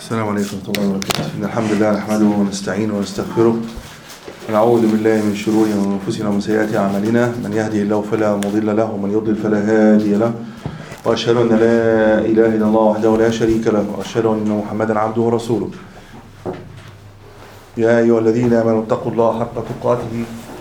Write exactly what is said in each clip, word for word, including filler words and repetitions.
السلام عليكم ورحمة الله وبركاته. إن الحمد لله نحمده ونستعينه ونستغفره ونعوذ بالله من شرور أنفسنا ومن سيئات أعمالنا، من يهده الله فلا مضل له ومن يضلل فلا هادي له، وأشهد أن لا إله إلا الله وحده لا شريك له، وأشهد أن محمدا عبده ورسوله. يا أيها الذين آمنوا اتقوا الله حق تقاته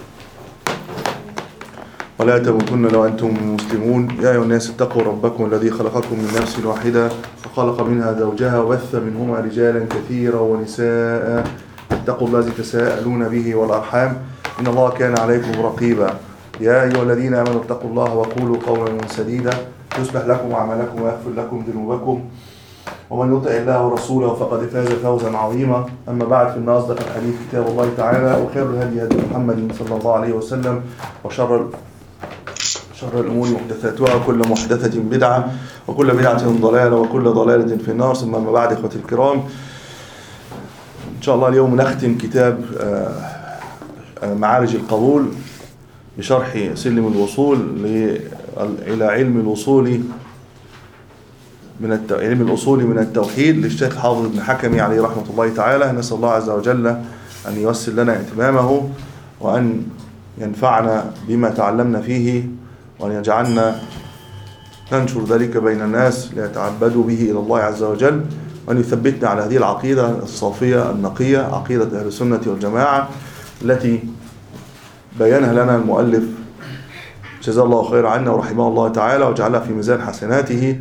ولا تموتن إلا وأنتم مسلمون. يا أيها الناس اتقوا ربكم الذي خلقكم من نفس واحدة وخلق منها زوجها وبث منهما رجالا كثيرا ونساء. اتقوا الله الذي تساءلون به والأرحام إن الله كان عليكم رقيبا. يا أيها الذين آمنوا اتقوا الله وقولوا قولا سديدا يصلح لكم أعمالكم ويغفر لكم ذنوبكم، ومن يطع الله ورسوله فقد فاز فوزا عظيما. أما بعد، فإن أصدق الحديث كتاب الله تعالى، وخير الهدي هدي محمد صلى الله عليه وسلم، وشر شر الأمور محدثاتها، وكل محدثة بدعة، وكل بدعة ضلالة، وكل ضلالة في النار. ثم أما بعد، إخوتي الكرام، إن شاء الله اليوم نختم كتاب معارج القبول بشرح سلم الوصول إلى علم الوصول من الت... علم الأصول من التوحيد للشيخ حافظ بن حكمي عليه رحمة الله تعالى. نسأل الله عز وجل أن ييسر لنا اتمامه، وأن ينفعنا بما تعلمنا فيه، وأن يجعلنا ننشر ذلك بين الناس ليتعبدوا به إلى الله عز وجل، وأن يثبتنا على هذه العقيدة الصافية النقية، عقيدة أهل السنة والجماعة التي بينها لنا المؤلف جزاه الله خير عنا ورحمه الله تعالى، وجعلها في ميزان حسناته،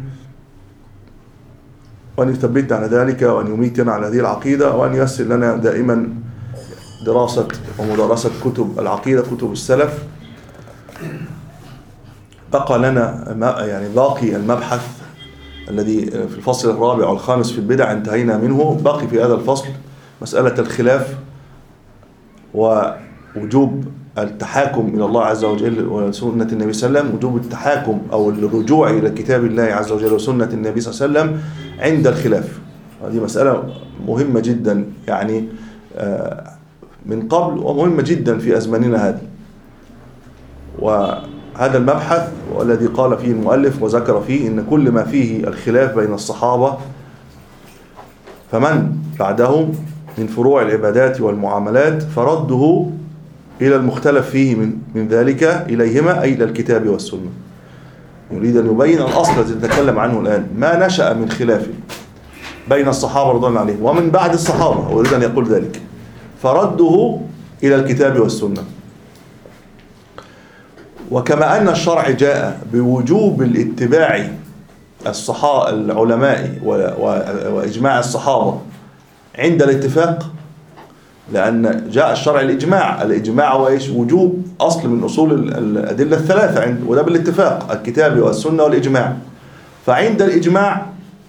وأن يثبتنا على ذلك، وأن يميتنا على هذه العقيدة، وأن ييسر لنا دائما دراسة ومدارسة كتب العقيدة، كتب السلف. بقى لنا يعني باقي المبحث الذي في الفصل الرابع والخامس في البدع انتهينا منه. باقي في هذا الفصل مسألة الخلاف ووجوب التحاكم إلى الله عز وجل وسنة النبي صلى الله عليه وسلم، وجوب التحاكم أو الرجوع إلى كتاب الله عز وجل وسنة النبي صلى الله عليه وسلم عند الخلاف. هذه مسألة مهمة جدا يعني من قبل، ومهمة جدا في أزماننا هذه. وهذا المبحث والذي قال فيه المؤلف وذكر فيه إن كل ما فيه الخلاف بين الصحابة فمن بعدهم من فروع العبادات والمعاملات فرده إلى المختلف فيه من, من ذلك إليهما، أي إلى الكتاب والسنة. يريد أن يبين الأصل الذي نتكلم عنه الآن، ما نشأ من خلاف بين الصحابة رضي الله عنهم ومن بعد الصحابة، ويريد أن يقول ذلك، فرده إلى الكتاب والسنة. وكما أن الشرع جاء بوجوب الاتباع الصحابة العلماء وإجماع الصحابة عند الاتفاق، لأن جاء الشرع الإجماع، الإجماع هو إيش؟ وجوب أصل من أصول الأدلة الثلاثة عند وده بالاتفاق، الكتاب والسنة والإجماع. فعند الإجماع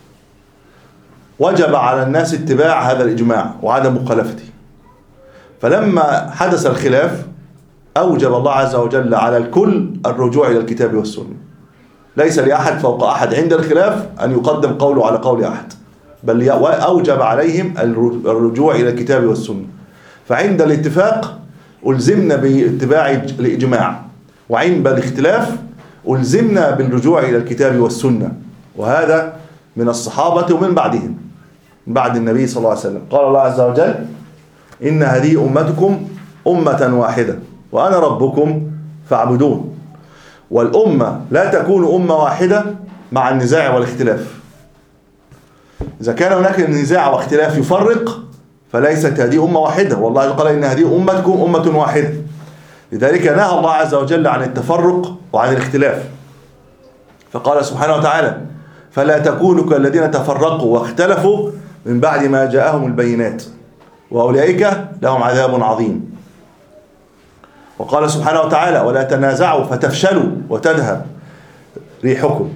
وجب على الناس اتباع هذا الإجماع وعدم مخالفته. فلما حدث الخلاف أوجب الله عز وجل على الكل الرجوع إلى الكتاب والسنة. ليس لأحد فوق أحد عند الخلاف أن يقدم قوله على قول أحد، بل أوجب عليهم الرجوع إلى الكتاب والسنة. فعند الاتفاق ألزمنا باتباع الإجماع، وعند الاختلاف ألزمنا بالرجوع إلى الكتاب والسنة. وهذا من الصحابة ومن بعدهم، من بعد النبي صلى الله عليه وسلم. قال الله عز وجل: إن هذه أمتكم أمة واحدة وأنا ربكم فاعبدون. والأمة لا تكون أمة واحدة مع النزاع والاختلاف. إذا كان هناك نزاع واختلاف يفرق فليست هذه أمة واحدة، والله قال: إن هذه أمتكم أمة واحدة. لذلك نهى الله عز وجل عن التفرق وعن الاختلاف، فقال سبحانه وتعالى: فلا تكونوا كالذين تفرقوا واختلفوا من بعد ما جاءهم البينات وأولئك لهم عذاب عظيم. وقال سبحانه وتعالى: ولا تنازعوا فتفشلوا وتذهب ريحكم.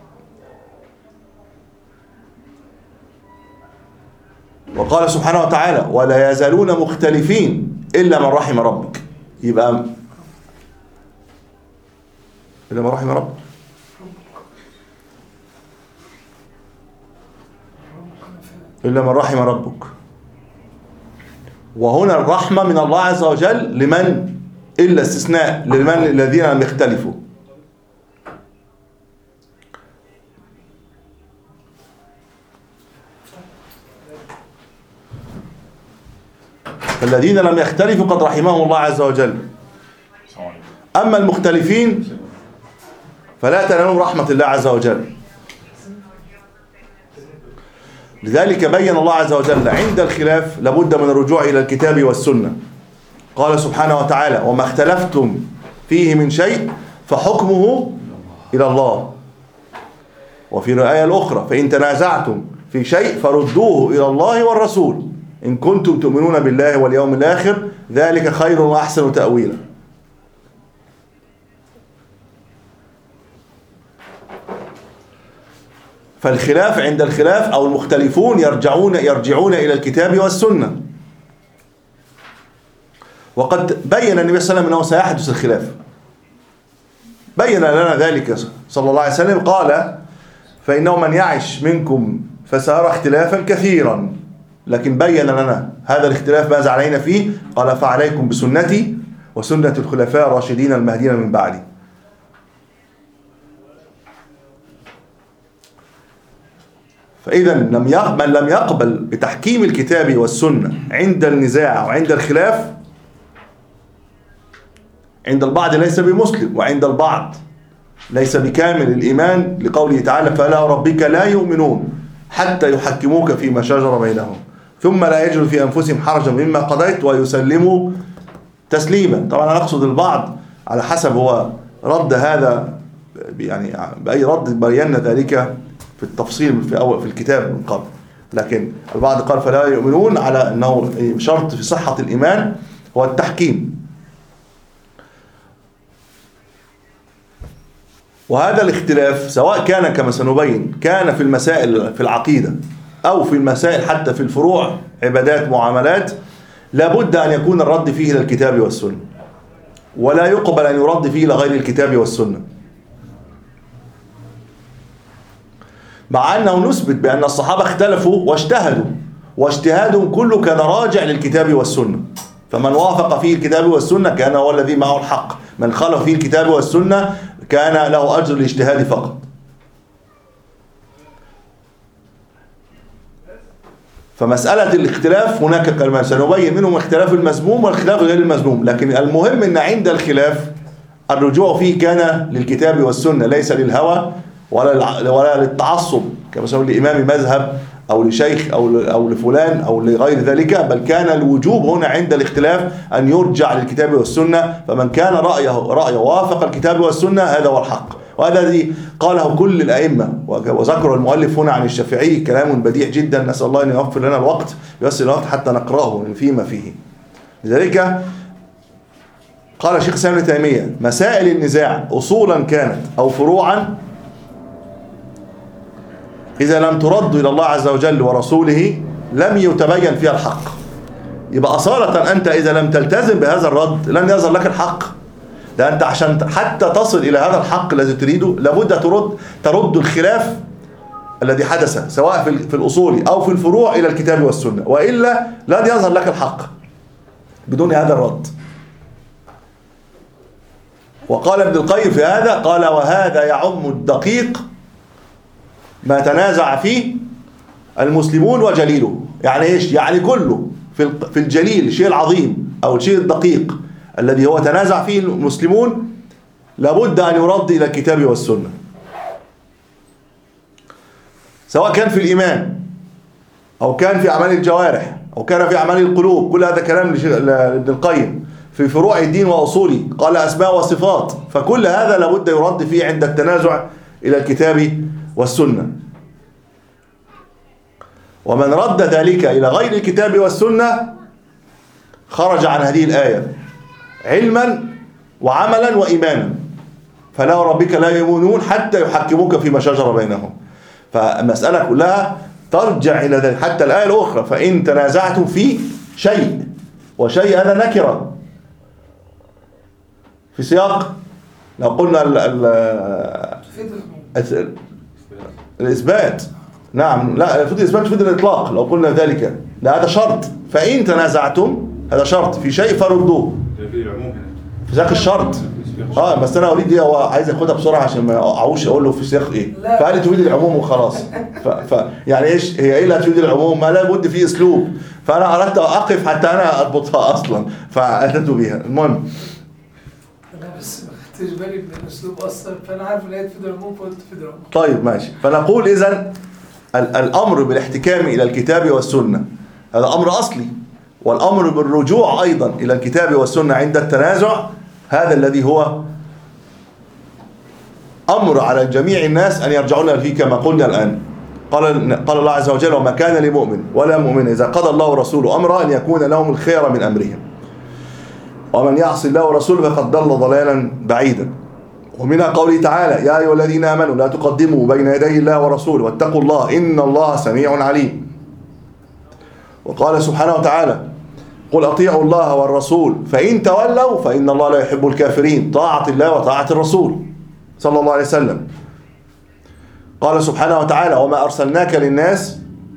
وقال سبحانه وتعالى: ولا يزالون مختلفين إلا من رحم ربك. يبقى إلا من رحم ربك. إلا من رحم ربك. وهنا الرحمة من الله عز وجل لمن؟ إلا استثناء لمن؟ الذين لم يختلفوا. فالذين لم يختلفوا قد رحمهم الله عز وجل. أما المختلفين فلا تنالهم رحمة الله عز وجل. لذلك بين الله عز وجل عند الخلاف لابد من الرجوع إلى الكتاب والسنة. قال سبحانه وتعالى: وما اختلفتم فيه من شيء فحكمه إلى الله. وفي الآية الأخرى: فإن تنازعتم في شيء فردوه إلى الله والرسول إن كنتم تؤمنون بالله واليوم الآخر ذلك خير وأحسن تأويلا. فالخلاف عند الخلاف أو المختلفون يرجعون يرجعون إلى الكتاب والسنة. وقد بين النبي صلى الله عليه وسلم أنه سيحدث الخلاف، بين لنا ذلك صلى الله عليه وسلم. قال: فإنه من يعش منكم فسيرى اختلافا كثيرا، لكن بين لنا هذا الاختلاف ماذا علينا فيه. قال: فعليكم بسنتي وسنة الخلفاء الراشدين المهديين من بعدي. فإذا لم من لم يقبل بتحكيم الكتاب والسنة عند النزاع وعند الخلاف، عند البعض ليس بمسلم، وعند البعض ليس بكامل الإيمان، لقوله تعالى: فلا ربك لا يؤمنون حتى يحكموك فيما شجر بينهم ثم لا يجدوا في أنفسهم حرجا مما قضيت ويسلموا تسليما. طبعا أنا أقصد البعض على حسب هو رد هذا، يعني بأي رد بينا ذلك في التفصيل في أول في الكتاب من قبل، لكن البعض قال فلا يؤمنون على أنه شرط في صحة الإيمان هو التحكيم. وهذا الاختلاف سواء كان كما سنبين كان في المسائل في العقيدة أو في المسائل حتى في الفروع، عبادات معاملات، لابد أن يكون الرد فيه إلى الكتاب والسنة، ولا يقبل أن يرد فيه إلى غير الكتاب والسنة. مع أنه نثبت بأن الصحابة اختلفوا واجتهدوا، واجتهادهم كله كان راجع للكتاب والسنة، فمن وافق فيه الكتاب والسنة كان هو الذي معه الحق، من خالف فيه الكتاب والسنة كان له أجر الاجتهاد فقط. فمسألة الاختلاف هناك كلمات سنبين منهم اختلاف المذموم والاختلاف غير المذموم، لكن المهم أن عند الخلاف الرجوع فيه كان للكتاب والسنة، ليس للهوى ولا ولا للتعصب كما سمى لإمام مذهب أو لشيخ أو أو لفلان أو لغير ذلك، بل كان الوجوب هنا عند الاختلاف أن يرجع للكتاب والسنة. فمن كان رأيه رأيه وافق الكتاب والسنة هذا هو الحق، وهذا الذي قاله كل الأئمة. وذكر المؤلف هنا عن الشافعي كلام بديع جدا، نسأل الله أن يوفر لنا الوقت يوصل الوقت حتى نقرأه فيما فيه. لذلك قال شيخ الإسلام ابن تيمية: مسائل النزاع أصولا كانت أو فروعا إذا لم ترد إلى الله عز وجل ورسوله لم يتبين فيها الحق. يبقى أصالة أنت إذا لم تلتزم بهذا الرد لن يظهر لك الحق، لأن أنت عشان حتى تصل إلى هذا الحق الذي تريده لابد ترد ترد الخلاف الذي حدث سواء في الأصول أو في الفروع إلى الكتاب والسنة، وإلا لن يظهر لك الحق بدون هذا الرد. وقال ابن القيم في هذا، قال: وهذا يعم الدقيق ما تنازع فيه المسلمون وجليله. يعني ايش؟ يعني كله في في الجليل الشيء العظيم او الشيء الدقيق الذي هو تنازع فيه المسلمون لابد ان يرد الى الكتاب والسنة، سواء كان في الايمان او كان في اعمال الجوارح او كان في اعمال القلوب. كل هذا كلام لابن القيم. في فروع الدين واصوله قال اسماء وصفات، فكل هذا لابد يرد فيه عند التنازع الى الكتاب والسنة. ومن رد ذلك إلى غير الكتاب والسنة خرج عن هذه الآية علما وعملا وإيمانا. فلا ربك لا يؤمنون حتى يحكموك فيما شجر بينهم. فالمسألة كلها ترجع إلى ذلك. حتى الآية الأخرى: فإن تنازعتم في شيء، وشيء هذا نكرة في سياق لو قلنا ال ال الإثبات. نعم، لا يفيد الإثبات يفيد الإطلاق لو قلنا ذلك، لا هذا شرط. فإن تنازعتم هذا شرط في شيء فردوه في ذاك الشرط. اه بس انا اريد دي، هو عايز ياخدها بسرعه عشان ما اقعوش اقول له في سياق ايه. فقال لي تفيد العموم وخلاص. ف... ف يعني ايش هي ايه اللي هتفيد العموم؟ ما لا بد فيه اسلوب، فانا اردت اقف حتى انا اضبطها اصلا فاتيت بها. المهم انا بس ما خدتش بالي من الاسلوب اصلا، فانا عارف ان هي تفيد العموم فقلت تفيد العموم. طيب ماشي. فنقول اذا الامر بالاحتكام الى الكتاب والسنه هذا امر اصلي، والامر بالرجوع ايضا الى الكتاب والسنه عند التنازع هذا الذي هو امر على جميع الناس ان يرجعون فيه كما قلنا الان. قال قال الله عز وجل: وما كان لمؤمن ولا مؤمن اذا قضى الله ورسوله امرا ان يكون لهم الخير من امرهم ومن يعص الله ورسوله فقد ضل ضلالا بعيدا. ومنها قوله تعالى: يا ايها الذين امنوا لا تقدموا بين يدي الله ورسوله واتقوا الله ان الله سميع عليم. وقال سبحانه وتعالى: قل اطيعوا الله والرسول فان تولوا فان الله لا يحب الكافرين. طاعة الله وطاعة الرسول صلى الله عليه وسلم. قال سبحانه وتعالى: وما ارسلناك للناس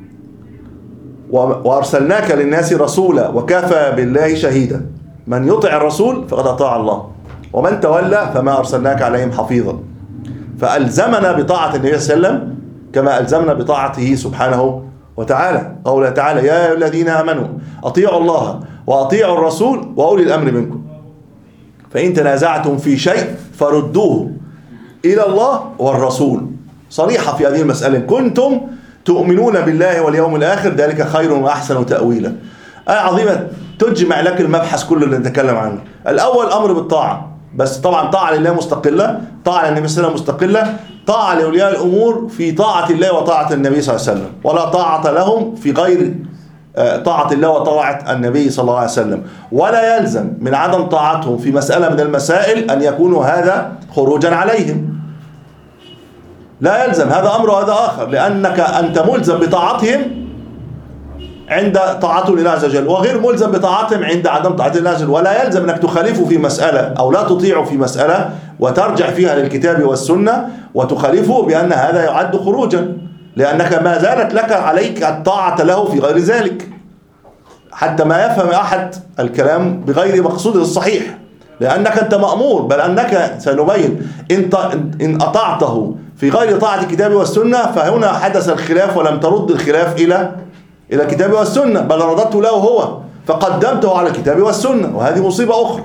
وارسلناك للناس رسولا وكفى بالله شهيدا. من يطع الرسول فقد اطاع الله ومن تولى فما ارسلناك عليهم حفيظا. فالزمنا بطاعة النبي صلى الله عليه وسلم كما الزمنا بطاعته سبحانه وتعالى. قوله تعالى: يا أيها الذين آمنوا أطيعوا الله وأطيعوا الرسول وأولي الأمر منكم فإن تنازعتم في شيء فردوه إلى الله والرسول. صريحة في هذه المسألة: كنتم تؤمنون بالله واليوم الآخر ذلك خير وأحسن تأويلا. آية عظيمة تجمع لك المبحث كله اللي نتكلم عنه. الأول أمر بالطاعة، بس طبعا طاعة لله مستقلة، طاعة للنبي صلى الله عليه وسلم مستقلة، طاعة لأولياء الأمور في طاعة الله وطاعة النبي صلى الله عليه وسلم، ولا طاعة لهم في غير طاعة الله وطاعة النبي صلى الله عليه وسلم. ولا يلزم من عدم طاعتهم في مسألة من المسائل أن يكونوا هذا خروجا عليهم، لا يلزم، هذا أمر وهذا آخر، لأنك أنت ملزم بطاعتهم عند طاعته لله عز وجل، وغير ملزم بطاعتهم عند عدم طاعته لله عز وجل. ولا يلزم أنك تخالفه في مسألة أو لا تطيعه في مسألة وترجع فيها للكتاب والسنة وتخالفه بأن هذا يعد خروجا، لأنك ما زالت لك عليك الطاعة له في غير ذلك، حتى ما يفهم أحد الكلام بغير مقصوده الصحيح، لأنك أنت مأمور، بل أنك سنبين إن أطعته في غير طاعة الكتاب والسنة فهنا حدث الخلاف ولم ترد الخلاف إلى إلى الكتاب والسنة، بل رددته له هو فقدمته على الكتاب والسنة، وهذه مصيبة أخرى.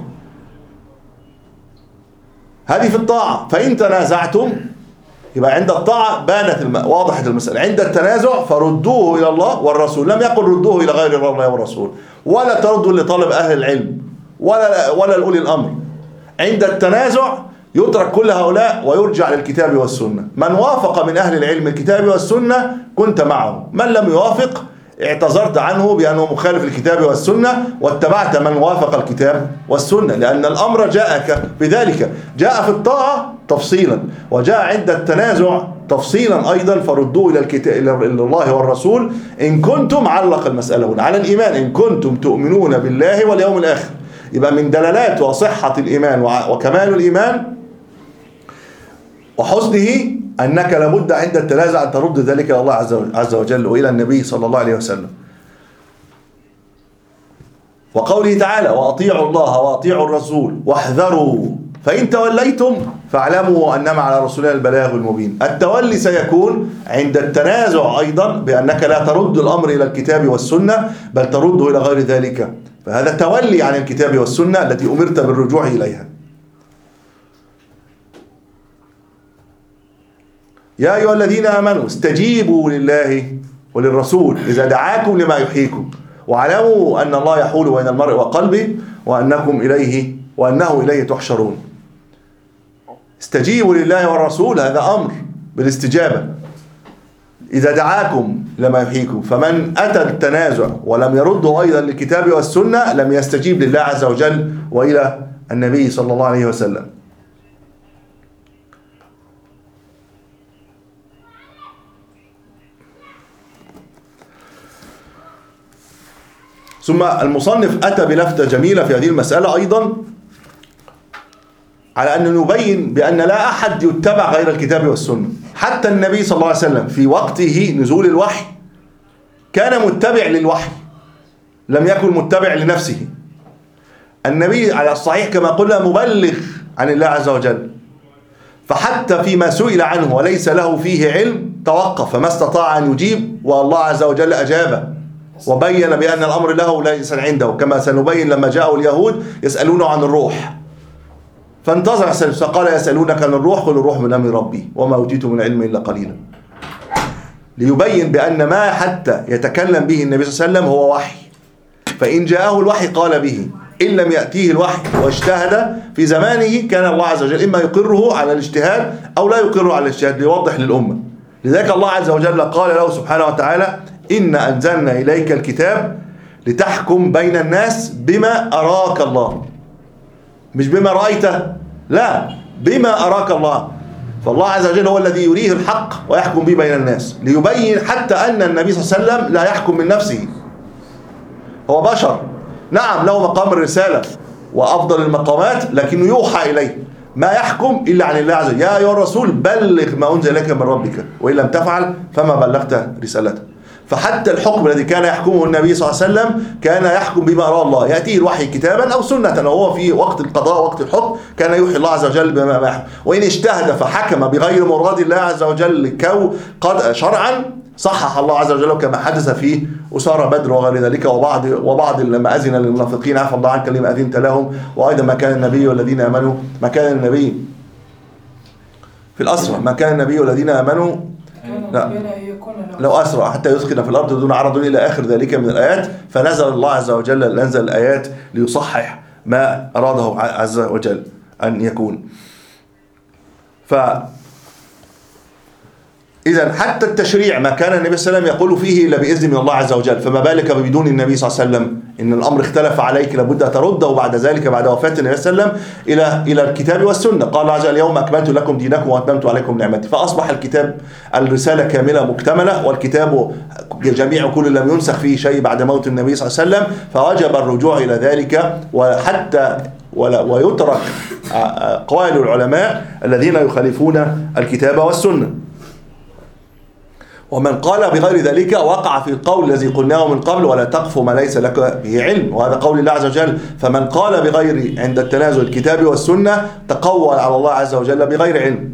هذه في الطاعة. فإن تنازعتم يبقى عند الطاعة بانت الم... واضحة المسألة. عند التنازع فردوه إلى الله والرسول، لم يقل ردوه إلى غير الله والرسول، ولا تردوا لطالب أهل العلم ولا ولا لأولي الأمر. عند التنازع يترك كل هؤلاء ويرجع للكتاب والسنة. من وافق من أهل العلم الكتاب والسنة كنت معه، من لم يوافق اعتذرت عنه بأنه مخالف الكتاب والسنة واتبعت من وافق الكتاب والسنة، لأن الأمر جاءك بذلك، جاء في الطاعة تفصيلا وجاء عند التنازع تفصيلا أيضا. فردوه إلى الكتاب إلى الله والرسول إن كنتم، علق المسألة هنا على الإيمان، إن كنتم تؤمنون بالله واليوم الآخر. يبقى من دلالات وصحة الإيمان وكمال الإيمان وحسنه أنك لابد عند التنازع أن ترد ذلك إلى الله عز وجل وإلى النبي صلى الله عليه وسلم. وقوله تعالى: وأطيعوا الله وأطيعوا الرسول واحذروا فإن توليتم فاعلموا أنما على رسولنا البلاغ المبين. التولي سيكون عند التنازع أيضا بأنك لا ترد الأمر إلى الكتاب والسنة بل ترده إلى غير ذلك، فهذا تولي عن الكتاب والسنة التي أمرت بالرجوع إليها. يا أيها الذين آمنوا استجيبوا لله وللرسول إذا دعاكم لما يحييكم واعلموا أن الله يحول بين المرء وقلبه وأنكم إليه وأنه إليه تحشرون. استجيبوا لله والرسول، هذا أمر بالاستجابة إذا دعاكم لما يحييكم. فمن أتى التنازع ولم يرده أيضا للكتاب والسنة لم يستجيب لله عز وجل وإلى النبي صلى الله عليه وسلم. ثم المصنف أتى بلفتة جميلة في هذه المسألة أيضا على أن نبين بأن لا أحد يتبع غير الكتاب والسنة. حتى النبي صلى الله عليه وسلم في وقته نزول الوحي كان متبع للوحي، لم يكن متبع لنفسه. النبي على الصحيح كما قلنا مبلغ عن الله عز وجل، فحتى فيما سئل عنه وليس له فيه علم توقف فما استطاع أن يجيب، والله عز وجل أجابه وبين بأن الأمر له ليس عنده، كما سنبين لما جاءوا اليهود يسألونه عن الروح فانتظر، فقال يسألونك عن الروح قل الروح من أمر ربي وما أوتيتم من العلم إلا قليلا، ليبين بأن ما حتى يتكلم به النبي صلى الله عليه وسلم هو وحي، فإن جاءه الوحي قال به، إن لم يأتيه الوحي واجتهد في زمانه كان الله عز وجل إما يقره على الاجتهاد أو لا يقره على الاجتهاد ليوضح للأمة. لذلك الله عز وجل قال له سبحانه وتعالى إن أنزلنا إليك الكتاب لتحكم بين الناس بما أراك الله، مش بما رأيته، لا بما أراك الله. فالله عز وجل هو الذي يريه الحق ويحكم به بين الناس، ليبين حتى أن النبي صلى الله عليه وسلم لا يحكم من نفسه، هو بشر، نعم له مقام الرسالة وأفضل المقامات، لكنه يوحى إليه، ما يحكم إلا عن الله عز وجل. يا أيها الرسول بلغ ما أنزل إليك من ربك وإن لم تفعل فما بلغت رسالته. فحتى الحكم الذي كان يحكمه النبي صلى الله عليه وسلم كان يحكم بما أراه الله، يأتيه الوحي كتابا أو سنة، وهو في وقت القضاء وقت الحكم كان يوحي الله عز وجل بما يحكم. وإن اجتهد فحكم بغير مراد الله عز وجل كو قد شرعا صحح الله عز وجل كما حدث في أسارى بدر وغير ذلك، وبعض وبعض لما أذن للمنافقين عفى الله عنك لما أذنت لهم، وأيضا ما كان النبي والذين آمنوا ما كان النبي في الأسرى ما كان النبي والذين آمنوا لا لو أسرع حتى يسكن في الأرض دون عرض إلى آخر ذلك من الآيات. فنزل الله عز وجل نزل الآيات ليصحح ما أراده عز وجل أن يكون. ف إذا حتى التشريع ما كان النبي صلى الله عليه وسلم يقول فيه إلا بإذن من الله عز وجل، فما بالك بدون النبي صلى الله عليه وسلم؟ إن الأمر اختلف عليك لابد أن ترده بعد ذلك بعد وفاة النبي صلى الله عليه وسلم إلى إلى الكتاب والسنة. قال الله عز وجل اليوم أكملت لكم دينكم وأتممت عليكم نعمتي، فأصبح الكتاب الرسالة كاملة مكتملة، والكتاب جميع كل لم ينسخ فيه شيء بعد موت النبي صلى الله عليه وسلم، فوجب الرجوع إلى ذلك، وحتى ويترك قوال العلماء الذين يخالفون الكتاب والسنة. ومن قال بغير ذلك وقع في القول الذي قلناه من قبل ولا تقف ما ليس لك به علم، وهذا قول الله عز وجل. فمن قال بغير عند التنازل الكتاب والسنة تقول على الله عز وجل بغير علم.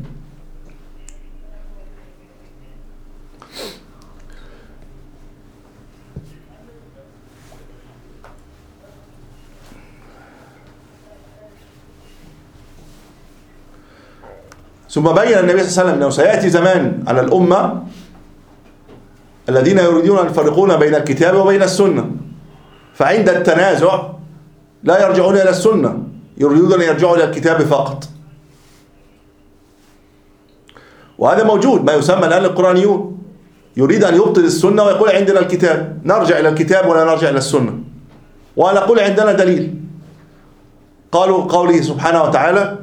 ثم بين النبي صلى الله عليه وسلم أنه سيأتي زمان على الأمة الذين يريدون أن يفرقون بين الكتاب وبين السنة، فعند التنازع لا يرجعون إلى السنة، يريدون أن يرجعوا إلى الكتاب فقط. وهذا موجود ما يسمى الآن القرآنيون، يريد أن يبطل السنة ويقول عندنا الكتاب، نرجع إلى الكتاب ولا نرجع إلى السنة، ونقول عندنا دليل. قالوا قوله سبحانه وتعالى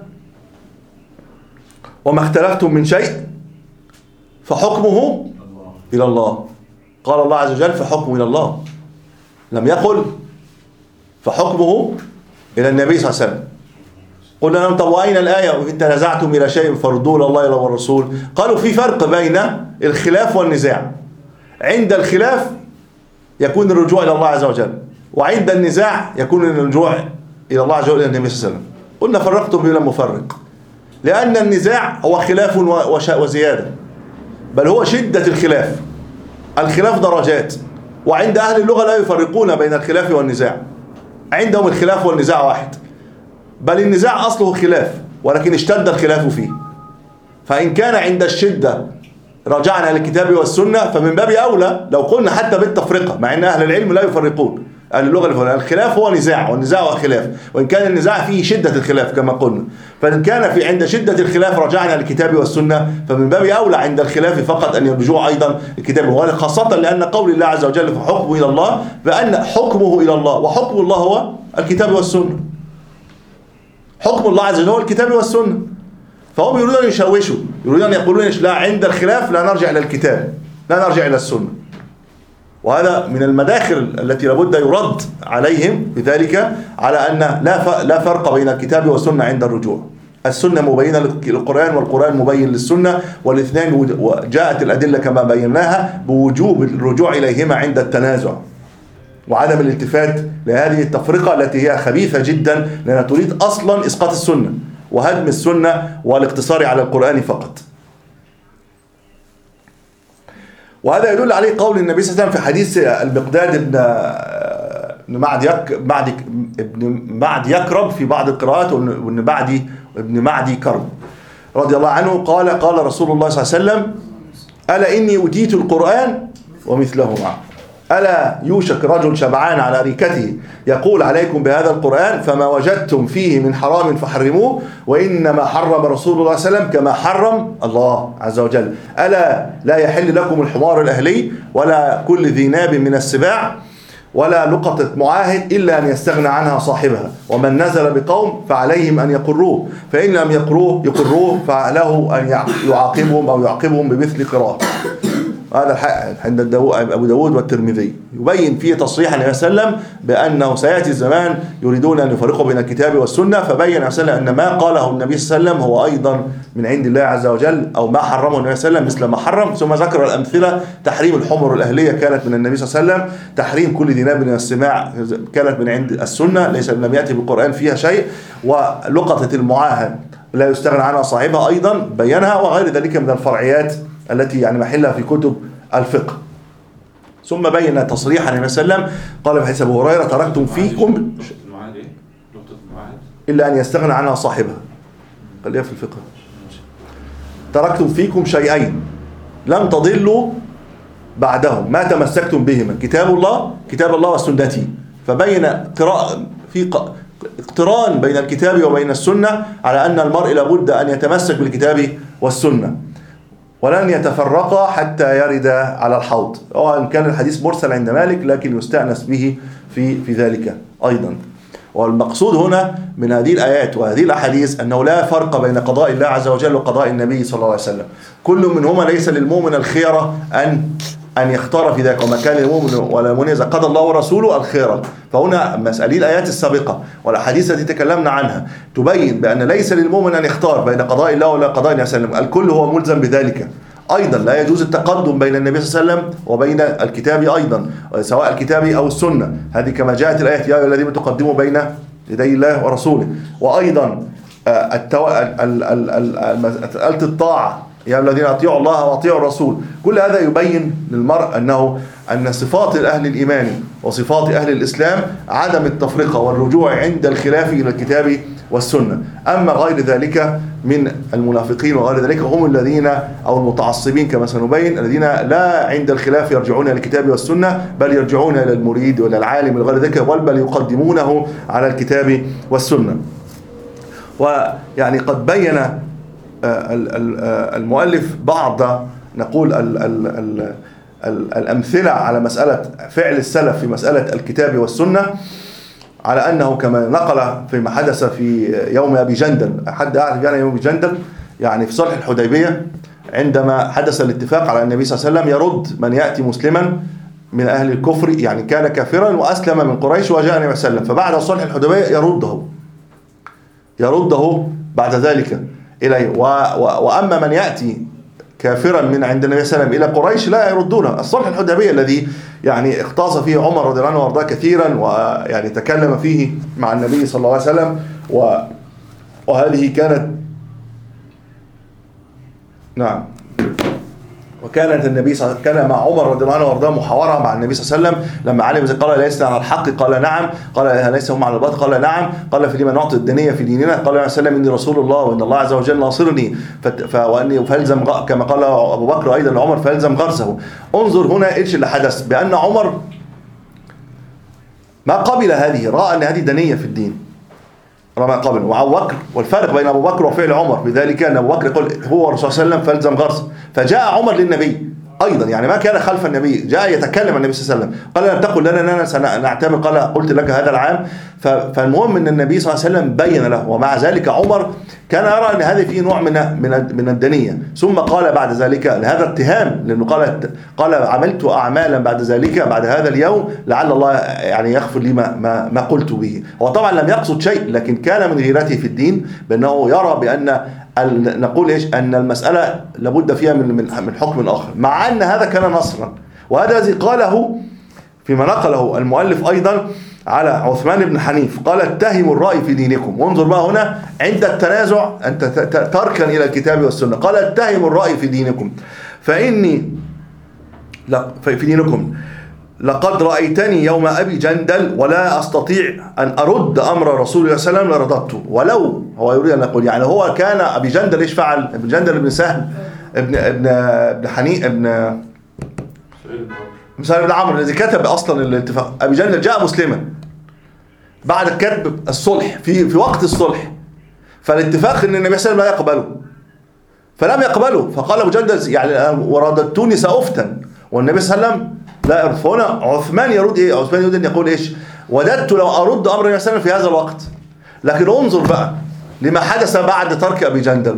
وما اختلفتم من شيء فحكمه إلى الله. قال الله عز وجل فحكمه إلى الله، لم يقل فحكمه إلى النبي صلى الله عليه وسلم. قلنا لهم طب وأين الآية وإن تنازعتم إلى شيء فردوه إلى الله والرسول؟ قالوا في فرق بين الخلاف والنزاع، عند الخلاف يكون الرجوع إلى الله عز وجل، وعند النزاع يكون الرجوع إلى الله عز وجل إلى النبي صلى الله عليه وسلم. قلنا فرقتم بلا مفرق، لأن النزاع هو خلاف وزيادة، بل هو شدة الخلاف. الخلاف درجات، وعند أهل اللغة لا يفرقون بين الخلاف والنزاع، عندهم الخلاف والنزاع واحد، بل النزاع أصله خلاف ولكن اشتد الخلاف فيه. فإن كان عند الشدة رجعنا للكتاب والسنة فمن باب أولى لو قلنا حتى بالتفرقة، مع أن أهل العلم لا يفرقون، أهل اللغة يفرقون. الخلاف هو نزاع والنزاع هو خلاف، وإن كان النزاع فيه شدة الخلاف كما قلنا، فإن كان في عند شدة الخلاف رجعنا للكتاب والسنة فمن باب أولى عند الخلاف فقط أن يرجعوا أيضا الكتاب، خاصة لأن قول الله عز وجل فحكمه إلى الله، بأن حكمه إلى الله، وحكم الله هو الكتاب والسنة. حكم الله عز وجل هو الكتاب والسنة، فهم يريدون أن يشوشوا، يريدون أن يقولون لا عند الخلاف لا نرجع إلى الكتاب لا نرجع إلى السنة. وهذا من المداخل التي لابد يرد عليهم بذلك، على أن لا لا فرق بين الكتاب والسنة عند الرجوع. السنة مبينة للقرآن والقرآن مبين للسنة، والاثنين جاءت الأدلة كما بيناها بوجوب الرجوع إليهما عند التنازع، وعدم الالتفات لهذه التفرقة التي هي خبيثة جدا، لأنها تريد أصلا إسقاط السنة وهدم السنة والاقتصار على القرآن فقط. وهذا يدل عليه قول النبي صلى الله عليه وسلم في حديث المقداد ابن ابن معد يك معد ابن معد يكرب في بعض القراءات، وابن معدي ابن معدي كرب رضي الله عنه قال قال رسول الله صلى الله عليه وسلم: ألا إني أوتيت القرآن ومثله معه. ألا يوشك رجل شبعان على أريكته يقول: عليكم بهذا القرآن فما وجدتم فيه من حرام فحرموه، وإنما حرم رسول الله صلى الله عليه وسلم كما حرم الله عز وجل. ألا لا يحل لكم الحمار الأهلي ولا كل ذي ناب من السباع ولا لقطة معاهد إلا أن يستغنى عنها صاحبها، ومن نزل بقوم فعليهم أن يقروه، فإن لم يقروه يقروه فله أن يعاقبهم أو يعاقبهم بمثل قراءة. هذا الحق عند أبو داود والترمذي، يبين فيه تصريح النبي صلى الله عليه وسلم بأنه سيأتي الزمان يريدون أن يفرقوا بين الكتاب والسنة، فبين النبي صلى الله عليه وسلم أن ما قاله النبي صلى الله عليه وسلم هو أيضا من عند الله عز وجل، أو ما حرمه النبي صلى الله عليه وسلم مثل ما حرم. ثم ذكر الأمثلة: تحريم الحمر الأهلية كانت من النبي صلى الله عليه وسلم، تحريم كل ذي ناب من السماع كانت من عند السنة، ليس لم يأتي بالقرآن فيها شيء، ولقطة المعاهد لا يستغنى عنها صاحبها أيضا بينها، وغير ذلك من الفرعيات التي يعني محلها في كتب الفقه. ثم بين تصريحا النبي صلى الله عليه وسلم قال في حديث ابو هريره: تركتم فيكم الا ان يستغنى عنها صاحبها. خليها في الفقه. تركتم فيكم شيئين لن تضلوا بعدهم ما تمسكتم بهما، كتاب الله كتاب الله وسنتي. فبين قراءة في اقتران بين الكتاب وبين السنة، على أن المرء لابد أن يتمسك بالكتاب والسنة، ولن يتفرقا حتى يرد على الحوض. وإن كان الحديث مرسل عند مالك لكن يستأنس به في في ذلك أيضا. والمقصود هنا من هذه الآيات وهذه الأحاديث أنه لا فرق بين قضاء الله عز وجل وقضاء النبي صلى الله عليه وسلم، كل منهما ليس للمؤمن الخيرة أن أن يختار في ذلك، وما كان للمؤمن ولا المؤمن إذا قضى الله ورسوله الخيرة. فهنا مسألة الآيات السابقة والأحاديث التي تكلمنا عنها تبين بأن ليس للمؤمن أن يختار بين قضاء الله ولا قضاء النبي صلى الله عليه وسلم، الكل هو ملزم بذلك. أيضا لا يجوز التقدم بين النبي صلى الله عليه وسلم وبين الكتاب أيضا، سواء الكتاب أو السنة، هذه كما جاءت الآية: يا أيها الذين تقدموا بين يدي الله ورسوله. وأيضا مسألة الطاعة: يا الذين أطيعوا الله وأطيعوا الرسول. كل هذا يبين للمرء أنه أن صفات أهل الإيمان وصفات أهل الإسلام عدم التفرقة والرجوع عند الخلاف إلى الكتاب والسنة. أما غير ذلك من المنافقين وغير ذلك هم الذين أو المتعصبين كما سنبين، الذين لا عند الخلاف يرجعون إلى الكتاب والسنة، بل يرجعون إلى المريد وإلى العالم وغير ذلك، بل يقدمونه على الكتاب والسنة. ويعني قد بين المؤلف بعض نقول ال ال ال ال الأمثلة على مسألة فعل السلف في مسألة الكتاب والسنة، على أنه كما نقل فيما حدث في يوم أبي جندل. حد أعرف يعني يوم أبي جندل؟ يعني في صلح الحديبية عندما حدث الاتفاق على النبي صلى الله عليه وسلم يرد من يأتي مسلما من أهل الكفر، يعني كان كافرا وأسلم من قريش وجاء النبي صلى الله عليه وسلم، فبعد صلح الحديبية يرده يرده بعد ذلك إليه. وأما من يأتي كافرا من عند النبي صلى الله عليه وسلم إلى قريش لا يردونه. الصلح الحديبية الذي يعني اختص فيه عمر رضي الله عنه وارضاه كثيرا، ويعني تكلم فيه مع النبي صلى الله عليه وسلم، وهذه كانت نعم وكانت النبي صلى الله عليه وسلم كان مع عمر رضي الله عنه وارضاه محاورة مع النبي صلى الله عليه وسلم، لما علم قال: ليس على الحق؟ قال: نعم. قال: ليس هم على الباطل؟ قال: نعم. قال: فلما نعطي الدنيا في ديننا؟ قال عليه وسلم: إني رسول الله وإن الله عز وجل ناصرني، وأني فالزم، كما قال أبو بكر أيضا لعمر: فالزم غرسه. انظر هنا إيش اللي حدث، بأن عمر ما قبل هذه، رأى أن هذه دنية في الدين، رمى قبل. وأبو بكر، والفرق بين أبو بكر وفعل عمر بذلك أن أبو بكر يقول هو الرسول صلى الله عليه وسلم فالزم غرسه، فجاء عمر للنبي أيضا، يعني ما كان خلف النبي، جاء يتكلم النبي صلى الله عليه وسلم، قال: لم تقل لنا أننا سنعتمر؟ قال: قلت لك هذا العام. فالمهم أن النبي صلى الله عليه وسلم بين له، ومع ذلك عمر كان يرى أن هذا فيه نوع من من من الدنية. ثم قال بعد ذلك هذا اتهام، لأنه قال قال عملت أعمالا بعد ذلك بعد هذا اليوم لعل الله يعني يغفر لي ما ما, ما قلت به. هو طبعا لم يقصد شيء، لكن كان من غيرته في الدين بأنه يرى بأن نقول إيش أن المسألة لابد فيها من من حكم آخر، مع أن هذا كان نصرا. وهذا الذي قاله فيما نقله المؤلف أيضا على عثمان بن حنيف قال اتهموا الرأي في دينكم. وانظر بقى هنا عند التنازع أنت تركن إلى الكتاب والسنة، قال اتهموا الرأي في دينكم فإني لا في دينكم لقد رأيتني يوم أبي جندل ولا أستطيع أن أرد أمر رسول الله صلى الله عليه وسلم لرددته. ولو هو يريد أن يقول يعني هو كان أبي جندل إيش فعل؟ ابن جندل ابن سهل ابن ابن ابن حنيف ابن مسلم بن عمرو الذي كتب أصلا الاتفاق. أبي جندل جاء مسلما بعد كتب الصلح في في وقت الصلح، فالاتفاق ان النبي صلى الله عليه وسلم لا يقبله فلم يقبله، فقال ابو جندل يعني ورددتوني سافتن والنبي صلى الله عليه وسلم لا يرد. فهنا عثمان يرد ايه؟ عثمان يريد ان يقول ايش؟ وددت لو ارد امر النبي صلى الله عليه وسلم في هذا الوقت. لكن انظر بقى لما حدث بعد ترك ابي جندل.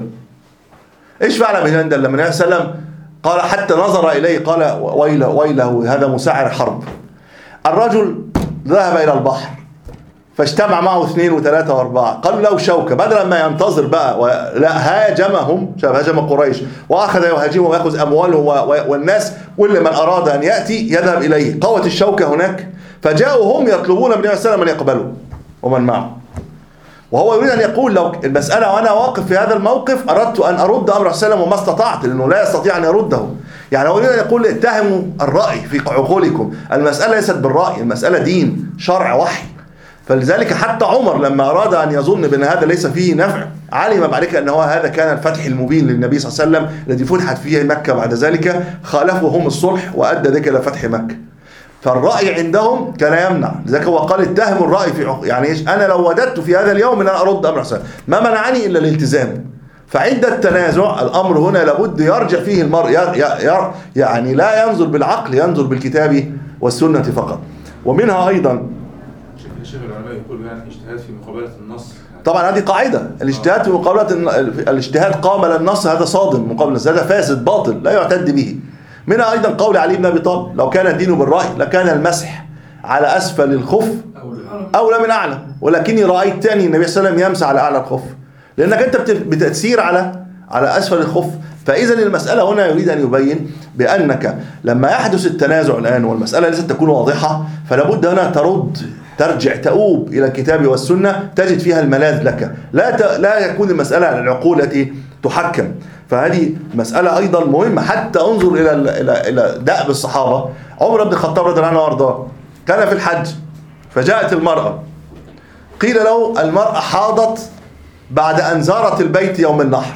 ايش فعل ابي جندل لما النبي صلى الله عليه وسلم قال حتى نظر اليه قال ويله ويله هذا مساعر حرب. الرجل ذهب الى البحر فاجتمع معه اثنين وثلاثة واربعة، قالوا له شوكة، بدلا ما ينتظر بقى لا هاجمهم هاجم قريش واخذ يهاجمهم وياخذ اموالهم والناس كل من اراد ان ياتي يذهب اليه، قوت الشوكة هناك فجاءوا هم يطلبون من النبي صلى الله عليه وسلم ان يقبلوا ومن معه. وهو يريد ان يقول لو المسألة وانا واقف في هذا الموقف اردت ان ارد امر السلام وما استطعت، لانه لا يستطيع ان يرده. يعني هو يريد ان يقول اتهموا الرأي في عقولكم، المسألة ليست بالرأي، المسألة دين شرع وحي. فلذلك حتى عمر لما أراد أن يظن بأن هذا ليس فيه نفع علم بعد كده أن هو هذا كان الفتح المبين للنبي صلى الله عليه وسلم الذي فتحت فيه مكة بعد ذلك، خالفوا هم الصلح وأدى ذلك إلى فتح مكة. فالرأي عندهم كان يمنع، لذلك هو قال اتهموا الرأي في عق... يعني إيش؟ أنا لو وددت في هذا اليوم أن أنا أرد أمر حسن ما منعني إلا الالتزام. فعند التنازع الأمر هنا لابد يرجع فيه المرء ير... ير... يعني لا ينظر بالعقل، ينظر بالكتاب والسنة فقط. ومنها أيضا شيخ العلماء يقولوا يعني اجتهاد في مقابلة النص. طبعا هذه قاعدة، الاجتهاد في مقابلة الاجتهاد قابل النص هذا صادم مقابل النص، هذا فاسد باطل لا يعتد به. منها أيضا قول علي بن أبي طالب لو كان الدين بالرأي لكان المسح على أسفل الخف أولى من أعلى، ولكني رأيت تاني النبي صلى الله عليه وسلم يمسح على أعلى الخف، لأنك أنت بتأثير على على أسفل الخف. فإذا المسألة هنا يريد أن يبين بأنك لما يحدث التنازع الآن والمسألة لازم تكون واضحة، فلا بد هنا ترد ترجع تؤوب إلى الكتاب والسنة تجد فيها الملاذ لك، لا ت... لا يكون المسألة على العقول التي تحكم. فهذه مسألة أيضا مهمة. حتى انظر إلى إلى إلى دأب الصحابة. عمر بن الخطاب رضي الله عنه وارضاه كان في الحج فجاءت المرأة، قيل له المرأة حاضت بعد أن زارت البيت يوم النحر،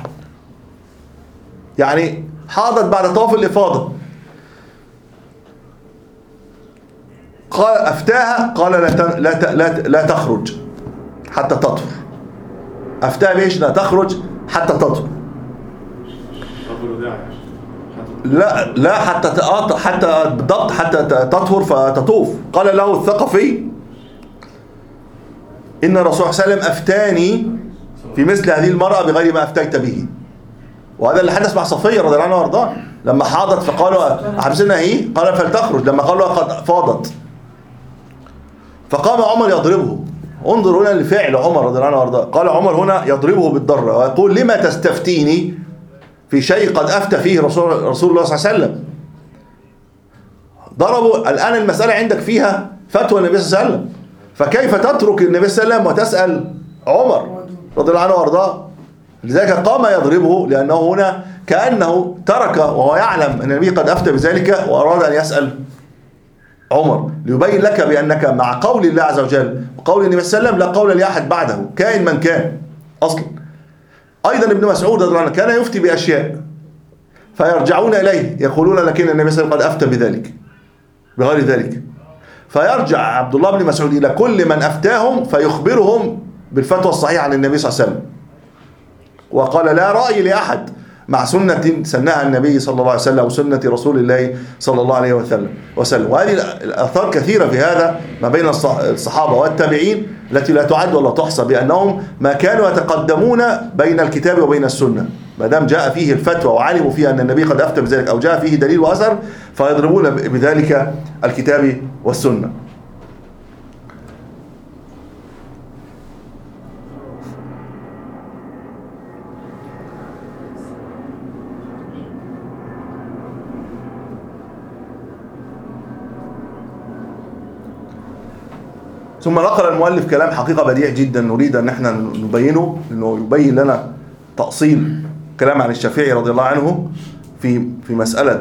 يعني حاضت بعد طواف الإفاضة. قال أفتاها قال لا لا لا لا تخرج حتى تطهر. أفتاها بإيش؟ لا تخرج حتى تطهر. لا لا حتى حتى بالضبط حتى تطهر فتطوف. قال له الثقفي إن الرسول صلى الله عليه وسلم أفتاني في مثل هذه المرأة بغير ما أفتيت به. وهذا اللي حدث مع صفية رضي الله عنها وارضاها لما حاضت فقالوا حبسنا هي قال فلتخرج لما قالوا قد فاضت. فقام عمر يضربه. انظر هنا لفعل عمر رضي الله عنه وارضاه. قال عمر هنا يضربه بالضرة ويقول لما تستفتيني في شيء قد أفتى فيه رسول, رسول الله صلى الله عليه وسلم. ضربوا. الآن المسألة عندك فيها فتوى النبي صلى الله عليه وسلم، فكيف تترك النبي صلى الله عليه وسلم وتسأل عمر رضي الله عنه وارضاه؟ لذلك قام يضربه لأنه هنا كأنه ترك وهو يعلم أن النبي قد أفتى بذلك وأراد أن يسأل عمر ليبين لك بأنك مع قول الله عز وجل وقول النبي صلى الله عليه وسلم لا قول لأحد بعده كائن من كان أصلا. أيضا ابن مسعود رضي الله عنه كان يفتي بأشياء فيرجعون إليه يقولون لكن النبي صلى الله عليه وسلم قد أفتى بذلك بغير ذلك، فيرجع عبد الله بن مسعود إلى كل من أفتاهم فيخبرهم بالفتوى الصحيحة عن النبي صلى الله عليه وسلم. وقال لا رأي لأحد مع سنة سنها النبي صلى الله عليه وسلم وسنة رسول الله صلى الله عليه وسلم. وهذه الآثار كثيرة في هذا ما بين الصحابة والتابعين التي لا تعد ولا تحصى بأنهم ما كانوا يتقدمون بين الكتاب وبين السنة، ما دام جاء فيه الفتوى وعلموا فيها أن النبي قد أفتى بذلك أو جاء فيه دليل وأثر فيضربون بذلك الكتاب والسنة. ثم نقل المؤلف كلام حقيقة بديع جدا نريد أن احنا نبينه، لأنه يبين لنا تأصيل كلام عن الشافعي رضي الله عنه في في مسألة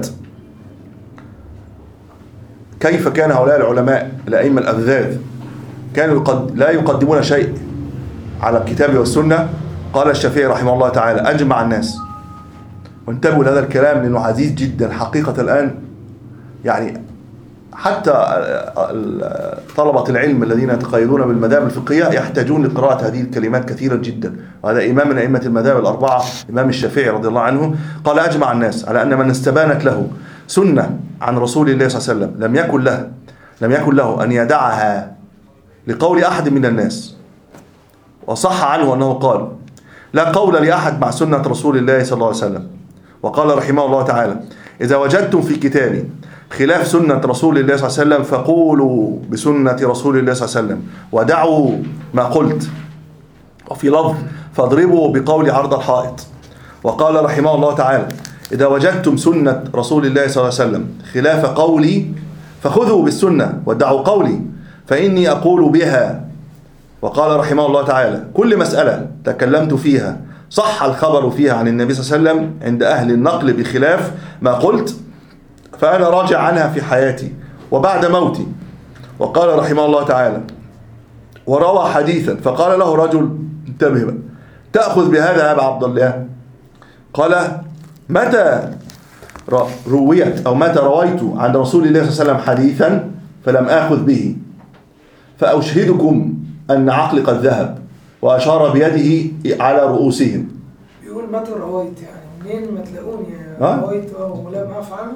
كيف كان هؤلاء العلماء الأئمة الأفذاذ كانوا يقد لا يقدمون شيء على الكتاب والسنة. قال الشافعي رحمه الله تعالى: أجمع الناس. وانتبهوا لهذا الكلام لأنه عزيز جدا حقيقة الآن، يعني حتى طلبة العلم الذين يتقيدون بالمذاهب الفقهية يحتاجون لقراءة هذه الكلمات كثيرا جدا. وهذا إمام من أئمة المذاهب الأربعة، إمام الشافعي رضي الله عنه، قال: أجمع الناس على أن من استبانت له سنة عن رسول الله صلى الله عليه وسلم لم يكن له لم يكن له أن يدعها لقول أحد من الناس. وصح عنه أنه قال: لا قول لأحد مع سنة رسول الله صلى الله عليه وسلم. وقال رحمه الله تعالى: إذا وجدتم في كتابي خلاف سنة رسول الله صلى الله عليه وسلم فقولوا بسنة رسول الله صلى الله عليه وسلم ودعوا ما قلت. وفي لفظ: فاضربوا بقول عرض الحائط. وقال رحمه الله تعالى: إذا وجدتم سنة رسول الله صلى الله عليه وسلم خلاف قولي فخذوا بالسنة ودعوا قولي فإني أقول بها. وقال رحمه الله تعالى: كل مسألة تكلمت فيها صح الخبر فيها عن النبي صلى الله عليه وسلم عند أهل النقل بخلاف ما قلت فأنا راجع عنها في حياتي وبعد موتي. وقال رحمه الله تعالى: وروى حديثا فقال له رجل: انتبه بقى، تأخذ بهذا يا أبا عبد الله؟ قال: متى رويت أو متى رويت عن رسول الله صلى الله عليه وسلم حديثا فلم آخذ به فأشهدكم أن عقلي قد ذهب. وأشار بيده على رؤوسهم. بيقول متى رويت، يعني منين ما تلاقوني ها؟ رويت أو لم أفعله.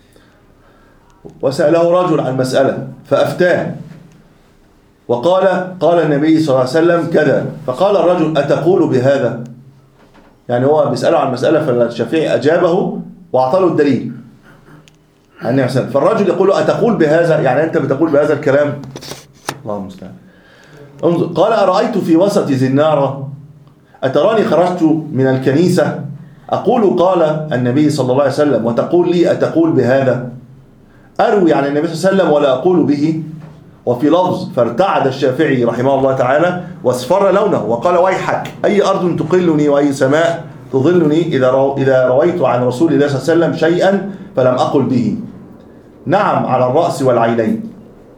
وسأله رجل عن مسألة فأفتاه وقال: قال النبي صلى الله عليه وسلم كذا. فقال الرجل: أتقول بهذا؟ يعني هو بيسأله عن مسألة فالشافعي أجابه وأعطاه الدليل. يعني فالرجل يقول له: أتقول بهذا؟ يعني أنت بتقول بهذا الكلام؟ الله المستعان. انظر، قال: أرأيت في وسط زنارة أتراني خرجت من الكنيسة أقول قال النبي صلى الله عليه وسلم وتقول لي أتقول بهذا؟ أروي عن النبي صلى الله عليه وسلم ولا أقول به. وفي لفظ: فارتعد الشافعي رحمه الله تعالى واصفر لونه وقال: ويحك، أي أرض تقلني وأي سماء تظلني إذا رو إذا رويت عن رسول الله صلى الله عليه وسلم شيئا فلم أقل به. نعم على الرأس والعينين.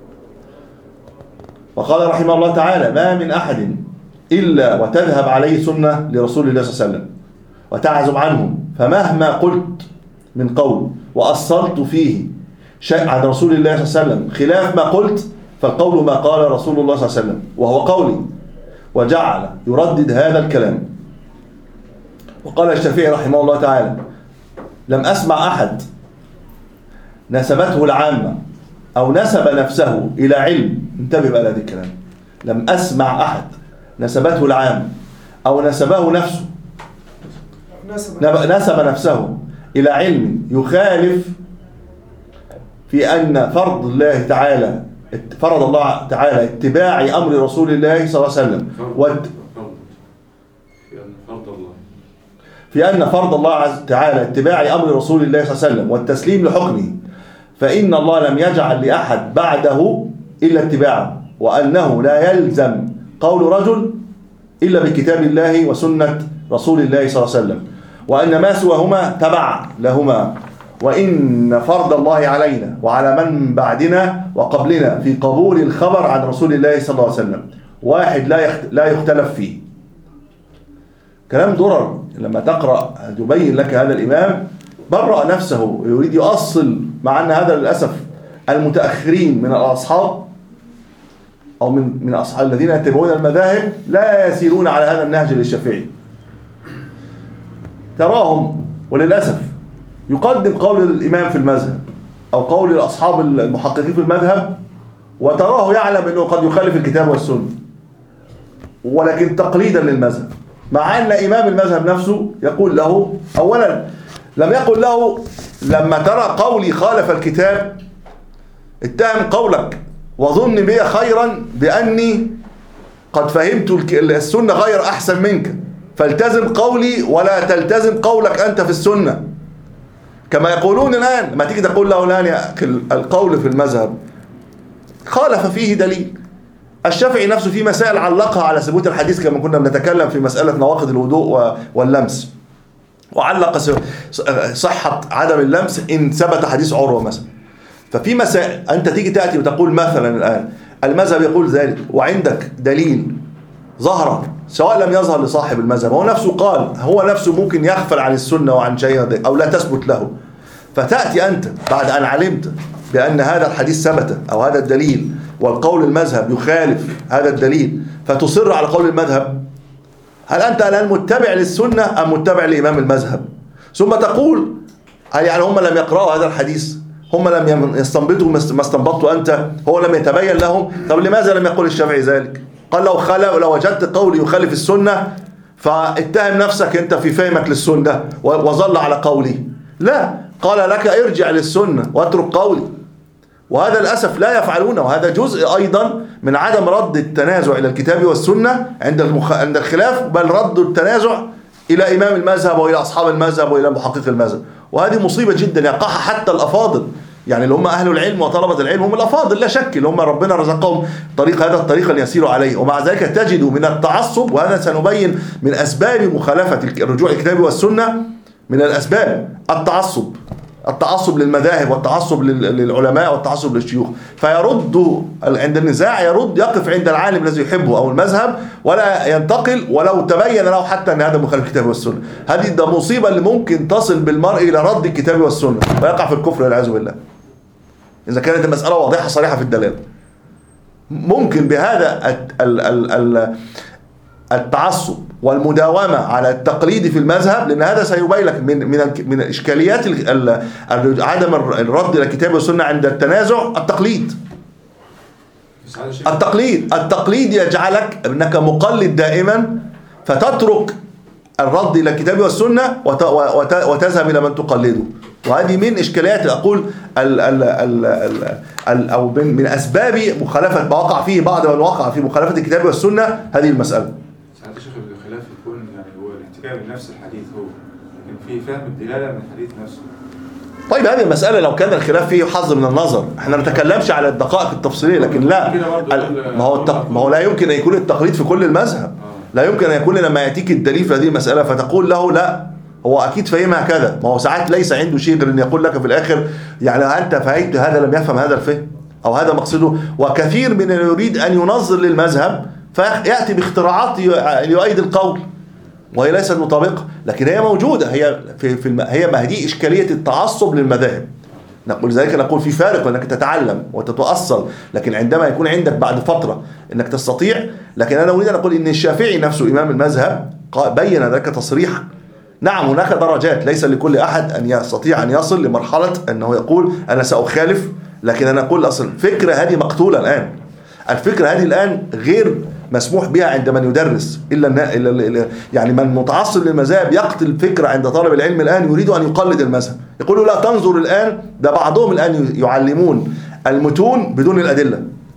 وقال رحمه الله تعالى: ما من أحد إلا وتذهب عليه سنة لرسول الله صلى الله عليه وسلم وتعزب عنه، فمهما قلت من قول وأصلت فيه شيء عن رسول الله صلى الله عليه وسلم خلاف ما قلت فالقول ما قال رسول الله صلى الله عليه وسلم وهو قولي. وجعل يردد هذا الكلام. وقال الشافعي رحمه الله تعالى: لم أسمع أحد نسبته العامة أو نسب نفسه إلى علم. انتبه بقى لهذا الكلام. لم أسمع أحد نسبته العامة أو نسبه نفسه نسب نفسه إلى علم يخالف في أن فرض الله تعالى فرض الله تعالى اتباع أمر رسول الله صلى الله عليه وسلم وت... في أن فرض الله تعالى اتباع أمر رسول الله صلى الله عليه وسلم والتسليم لحكمه، فإن الله لم يجعل لأحد بعده إلا اتباعه، وأنه لا يلزم قول رجل إلا بكتاب الله وسنة رسول الله صلى الله عليه وسلم، وأن ما سواهما تبع لهما، وإن فرض الله علينا وعلى من بعدنا وقبلنا في قبول الخبر عن رسول الله صلى الله عليه وسلم واحد لا يختلف فيه. كلام درر. لما تقرأ يبين لك هذا الإمام برأ نفسه يريد يؤصل، مع أن هذا للأسف المتأخرين من الأصحاب أو من من أصحاب الذين يتبعون المذاهب لا يسيرون على هذا النهج للشافعي. تراهم وللأسف يقدم قول الإمام في المذهب أو قول الأصحاب المحققين في المذهب، وتراه يعلم أنه قد يخالف الكتاب والسنة، ولكن تقليدا للمذهب، مع أن إمام المذهب نفسه يقول له أولا لم يقل له لما ترى قولي خالف الكتاب اتهم قولك وظن بي خيرا بأني قد فهمت السنة غير أحسن منك، فالتزم قولي ولا تلتزم قولك أنت في السنة. كما يقولون الآن لما تيجي تقول له الآن يا القول في المذهب خالف فيه دليل، الشافعي نفسه في مسائل علقها على ثبوت الحديث كما كنا بنتكلم في مسألة نواقض الوضوء واللمس، وعلق صحة عدم اللمس إن ثبت حديث عروة مثلا. ففي مسائل أنت تيجي تأتي وتقول مثلا الآن المذهب يقول ذلك، وعندك دليل ظهر سواء لم يظهر لصاحب المذهب، هو نفسه قال، هو نفسه ممكن يغفل عن السنة وعن شيء أو لا تثبت له، فتأتي أنت بعد أن علمت بأن هذا الحديث ثبت أو هذا الدليل والقول المذهب يخالف هذا الدليل فتصر على قول المذهب، هل أنت الآن متبع للسنة أم متبع لإمام المذهب؟ ثم تقول هل يعني هم لم يقرأوا هذا الحديث؟ هم لم يستنبطوا ما استنبطوا أنت؟ هو لم يتبين لهم؟ طب لماذا لم يقول الشافعي ذلك؟ قال لو خلق لو وجدت قولي يخالف السنة فاتهم نفسك أنت في فهمك للسنة وظل على قولي. لا، قال لك ارجع للسنة واترك قولي، وهذا للأسف لا يفعلونه، وهذا جزء أيضا من عدم رد التنازع إلى الكتاب والسنة عند المخ... عند الخلاف، بل رد التنازع إلى إمام المذهب وإلى أصحاب المذهب وإلى محقق المذهب، وهذه مصيبة جدا يقعها حتى الأفاضل، يعني اللي هم أهل العلم وطلبة العلم هم الأفاضل لا شك، اللي هم ربنا رزقهم طريق هذا الطريق اللي يسيروا عليه، ومع ذلك تجدوا من التعصب، وهذا سنبين من أسباب مخالفة الرجوع إلى الكتاب والسنة، من الأسباب التعصب التعصب للمذاهب والتعصب للعلماء والتعصب للشيوخ، فيرد عند النزاع يرد يقف عند العالم الذي يحبه أو المذهب ولا ينتقل ولو تبين له حتى أن هذا مخالف الكتاب والسنة. هذه ده مصيبة اللي ممكن تصل بالمرء إلى رد الكتاب والسنة ويقع في الكفر والعياذ بالله إذا كانت المسألة واضحة صريحة في الدلالة. ممكن بهذا التعصب والمداومة على التقليد في المذهب، لأن هذا سيبين لك من من من إشكاليات عدم الرد إلى الكتاب والسنة عند التنازع التقليد. التقليد التقليد يجعلك أنك مقلد دائما فتترك الرد إلى الكتاب والسنة وتذهب إلى من تقلده، وهذه من إشكاليات أقول ال ال ال ال ال أو من, من أسباب مخالفة ما وقع فيه بعض من وقع في مخالفة الكتاب والسنة هذه المسألة. ساعات الشيخ الخلاف يكون يعني هو الاتجاه من نفس الحديث هو، لكن في فهم الدلالة من الحديث نفسه. طيب هذه المسألة لو كان الخلاف فيه حظ من النظر، احنا ما نتكلمش على الدقائق التفصيلية، لكن لا ما هو ما هو لا يمكن أن يكون التقليد في كل المذهب، لا يمكن أن يكون لما يأتيك الدليل في هذه المسألة فتقول له لا هو أكيد فهمها كذا، ما هو ساعات ليس عنده شيء غير أن يقول لك في الآخر يعني أنت فهمت هذا لم يفهم هذا الفهم أو هذا مقصده. وكثير من يريد أن ينظر للمذهب فيأتي باختراعات ليؤيد القول وهي ليست مطابقة، لكن هي موجودة، هي في في الم... هي ما هذه إشكالية التعصب للمذاهب. نقول ذلك نقول في فارق أنك تتعلم وتتأصل، لكن عندما يكون عندك بعد فترة أنك تستطيع. لكن أنا أريد أن أقول إن الشافعي نفسه إمام المذهب بين ذلك تصريحا. نعم هناك درجات، ليس لكل أحد أن يستطيع أن يصل لمرحلة أنه يقول أنا سأخالف، لكن أنا أقول أصل الفكرة هذه مقتولة الآن، الفكرة هذه الآن غير مسموح بها عند من يدرس إلا, إلا يعني من متعصب للمذاهب يقتل الفكرة عند طالب العلم الآن يريد أن يقلد المذهب، يقولوا لا تنظر الآن، ده بعضهم الآن يعلمون المتون بدون الأدلة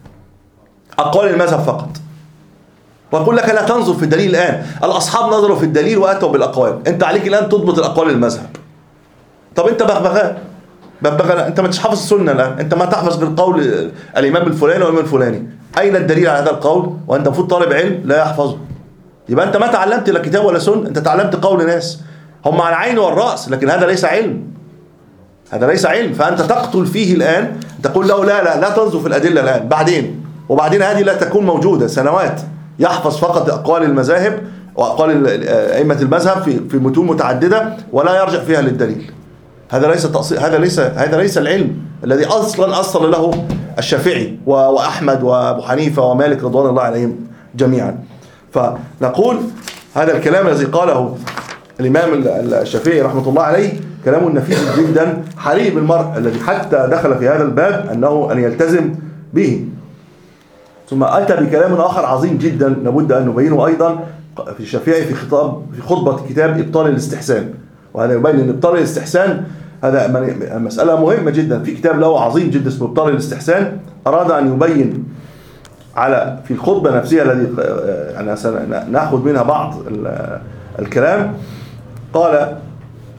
أقوال المذهب فقط، ويقول لك لا تنظر في الدليل الآن، الأصحاب نظروا في الدليل وأتوا بالأقوال، أنت عليك الآن تضبط الأقوال المذهب. طب أنت بغبغاء بغبغاء أنت ما تحفظ السنة الآن، أنت ما تحفظ بالقول الإمام الفلاني والإمام الفلاني، أين الدليل على هذا القول؟ وأنت المفروض طالب علم لا يحفظه، يبقى أنت ما تعلمت لا كتاب ولا سنة، أنت تعلمت قول ناس هم على العين والرأس، لكن هذا ليس علم، هذا ليس علم. فأنت تقتل فيه الآن، تقول له لا لا لا تنظر في الأدلة الآن، بعدين وبعدين هذه لا تكون موجودة سنوات، يحفظ فقط أقوال المذاهب وأقوال أئمة المذهب في في متون متعددة ولا يرجع فيها للدليل. هذا ليس تأصيل، هذا ليس هذا ليس العلم الذي أصلا أصل له الشافعي وأحمد وأبو حنيفة ومالك رضوان الله عليهم جميعا. فنقول هذا الكلام الذي قاله الإمام الشافعي رحمة الله عليه كلام نفيس جدا، حري بالمرء الذي حتى دخل في هذا الباب أنه أن يلتزم به. ثم أتى بكلام آخر عظيم جدا لابد أن نبينه أيضا في الشافعي في خطاب في خطبة كتاب إبطال الاستحسان، وهذا يبين أن إبطال الاستحسان هذا مسألة مهمة جدا، في كتاب له عظيم جدا اسمه إبطال الاستحسان، أراد أن يبين على في الخطبة نفسها الذي يعني نأخذ منها بعض الكلام. قال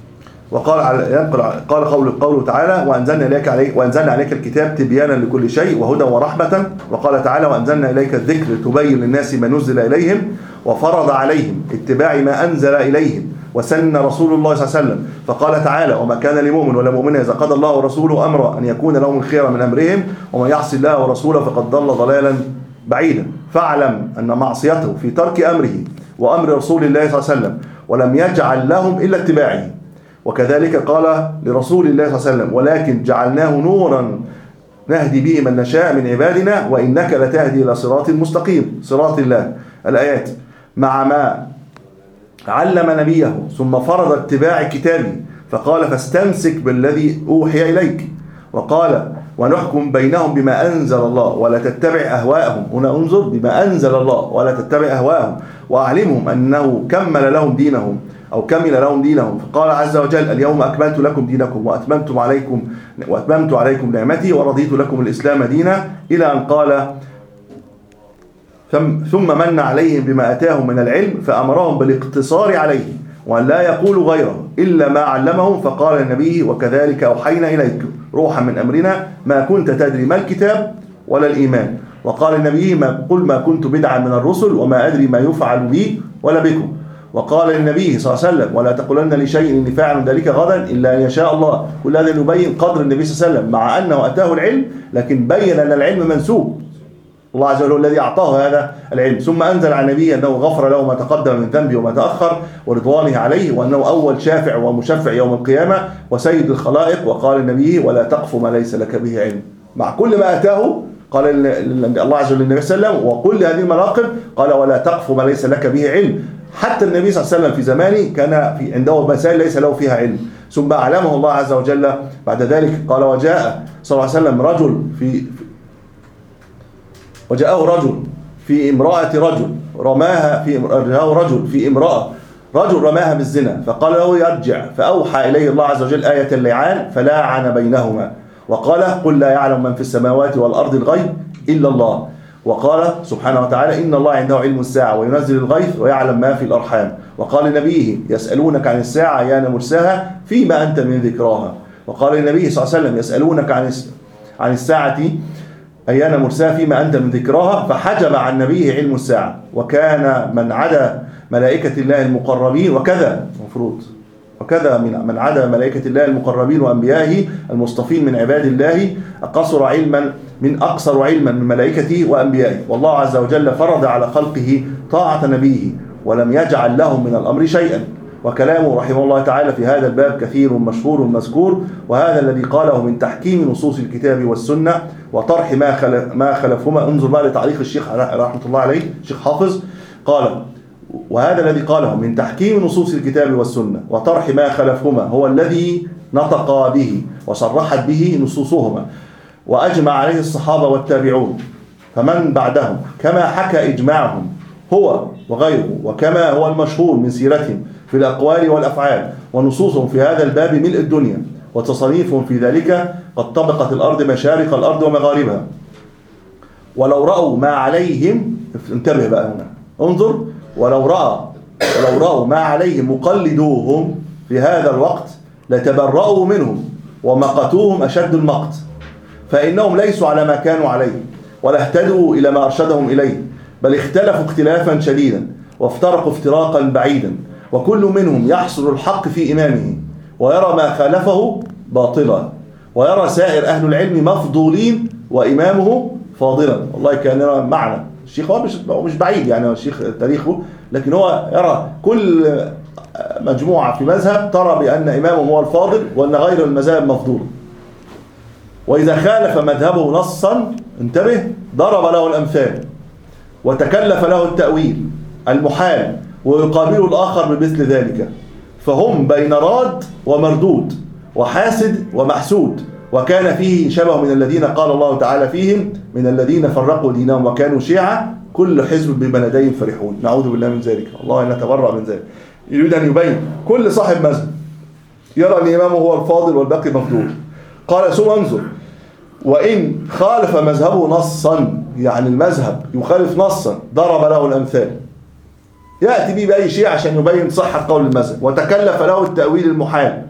وقال ينقل قال قوله قوله تعالى وأنزلنا إليك عليك وأنزلنا عليك الكتاب تبيانا لكل شيء وهدى ورحمة. وقال تعالى وأنزلنا إليك الذكر تبين للناس ما نزل إليهم وفرض عليهم اتباع ما أنزل إليهم وسن رسول الله صلى الله عليه وسلم. فقال تعالى وما كان لمؤمن ولا مؤمنة إذا قضى الله ورسوله أمرا أن يكون لهم الخير من أمرهم ومن يعص الله ورسوله فقد ضل ضلالا بعيدا. فاعلم أن معصيته في ترك أمره وأمر رسول الله صلى الله عليه وسلم ولم يجعل لهم إلا اتباعه. وكذلك قال لرسول الله صلى الله عليه وسلم ولكن جعلناه نورا نهدي به من نشاء من عبادنا وإنك لتهدي إلى صراط مستقيم صراط الله الآيات. مع ما علم نبيه ثم فرض اتباع كتابه فقال فاستمسك بالذي أوحي إليك. وقال ونحكم بينهم بما أنزل الله ولا تتبع أهواءهم. هنا انظر بما أنزل الله ولا تتبع أهواءهم وأعلمهم أنه كمل لهم دينهم أو كمل لهم دينهم. فقال عز وجل اليوم أكملت لكم دينكم وأتممت عليكم وأتممت عليكم نعمتي ورضيت لكم الإسلام دينا إلى أن قال ثم من عليهم بما أتاهم من العلم فأمرهم بالاقتصار عليه وأن لا يقولوا غيره إلا ما علمهم. فقال النبي وكذلك أوحينا إليك روحا من أمرنا ما كنت تدري ما الكتاب ولا الإيمان. وقال النبي ما قل ما كنت بدعا من الرسل وما أدري ما يفعل بي ولا بكم. وقال النبي صلى الله عليه وسلم ولا تقولن لشيء إني فاعل ذلك غدا إلا أن يشاء الله. كل هذا يبين قدر النبي صلى الله عليه وسلم مع أنه أتاه العلم لكن بين أن العلم منسوب الله عز وجل الذي أعطاه هذا العلم. ثم أنزل على النبي أنه غفر له ما تقدم من ذنبه وما تأخر ورضوانه عليه وأنه أول شافع ومشفع يوم القيامة وسيد الخلائق. وقال النبي ولا تقف ما ليس لك به علم. مع كل ما أتاه قال الله عز وجل للنبي صلى الله عليه وسلم وكل هذه المراقب قال ولا تقف ما ليس لك به علم. حتى النبي صلى الله عليه وسلم في زمانه كان في عنده مسائل ليس له فيها علم ثم أعلمه الله عز وجل بعد ذلك. قال وجاء صلى الله عليه وسلم رجل في وجاءه رجل في امرأة رجل رماها في جاءه رجل في امرأة رجل رماها بالزنا فقال له يرجع فأوحى إليه الله عز وجل آية اللعان فلاعن بينهما وقال قل لا يعلم من في السماوات والأرض الغيب إلا الله. وقال سبحانه وتعالى إن الله عنده علم الساعة وينزل الغيث ويعلم ما في الأرحام. وقال لنبيه يسألونك عن الساعة أيان مرساها فيما أنت من ذكراها. وقال النبي صلى الله عليه وسلم يسألونك عن عن الساعة أيان مرساها فيما أنت من ذكراها فحجب عن نبيه علم الساعة. وكان من عدا ملائكة الله المقربين وكذا مفروض وكذا من من عدا ملائكة الله المقربين وأنبيائه المصطفين من عباد الله أقصر علما من أقصر علما من ملائكته وأنبيائه. والله عز وجل فرض على خلقه طاعة نبيه ولم يجعل لهم من الأمر شيئا. وكلامه رحمه الله تعالى في هذا الباب كثير مشهور مذكور وهذا الذي قاله من تحكيم نصوص الكتاب والسنة وطرح ما خلف ما خلفهما. انظر بقى لتعليق الشيخ رحمة الله عليه الشيخ حافظ قال وهذا الذي قاله من تحكيم نصوص الكتاب والسنة وطرح ما خلفهما هو الذي نطق به وصرحت به نصوصهما وأجمع عليه الصحابة والتابعون فمن بعدهم كما حكى إجماعهم هو وغيره وكما هو المشهور من سيرتهم في الأقوال والأفعال ونصوصهم في هذا الباب ملء الدنيا وتصنيفهم في ذلك قد طبقت الأرض مشارق الأرض ومغاربها. ولو رأوا ما عليهم انتبه بقى هنا انظر ولو رأى ولو رأوا ما عليهم مقلدوهم في هذا الوقت لتبرأوا منهم ومقتوهم أشد المقت فإنهم ليسوا على ما كانوا عليه ولا اهتدوا إلى ما أرشدهم إليه بل اختلفوا اختلافا شديدا وافترقوا افتراقا بعيدا وكل منهم يحصر الحق في إمامه ويرى ما خالفه باطلا ويرى سائر أهل العلم مفضولين وإمامه فاضلا. والله كان معنا الشيخ هو مش مش بعيد يعني الشيخ تاريخه لكن هو يرى كل مجموعة في مذهب ترى بأن إمامه هو الفاضل وأن غير المذاهب مفضول وإذا خالف مذهبه نصا انتبه ضرب له الأمثال وتكلف له التأويل المحال ويقابله الآخر بمثل ذلك فهم بين راد ومردود وحاسد ومحسود وكان فيه شبه من الذين قال الله تعالى فيهم من الذين فرقوا دينهم وكانوا شيعا كل حزب بما لديهم فرحون. نعوذ بالله من ذلك الله أن نتبرأ من ذلك. يريد أن يبين كل صاحب مذهب يرى أن إمامه هو الفاضل والباقي مفضول. قال ثم انظر وإن خالف مذهبه نصا يعني المذهب يخالف نصا ضرب له الأمثال يأتي به بأي شيء عشان يبين صحة قول المذهب وتكلف له التأويل المحال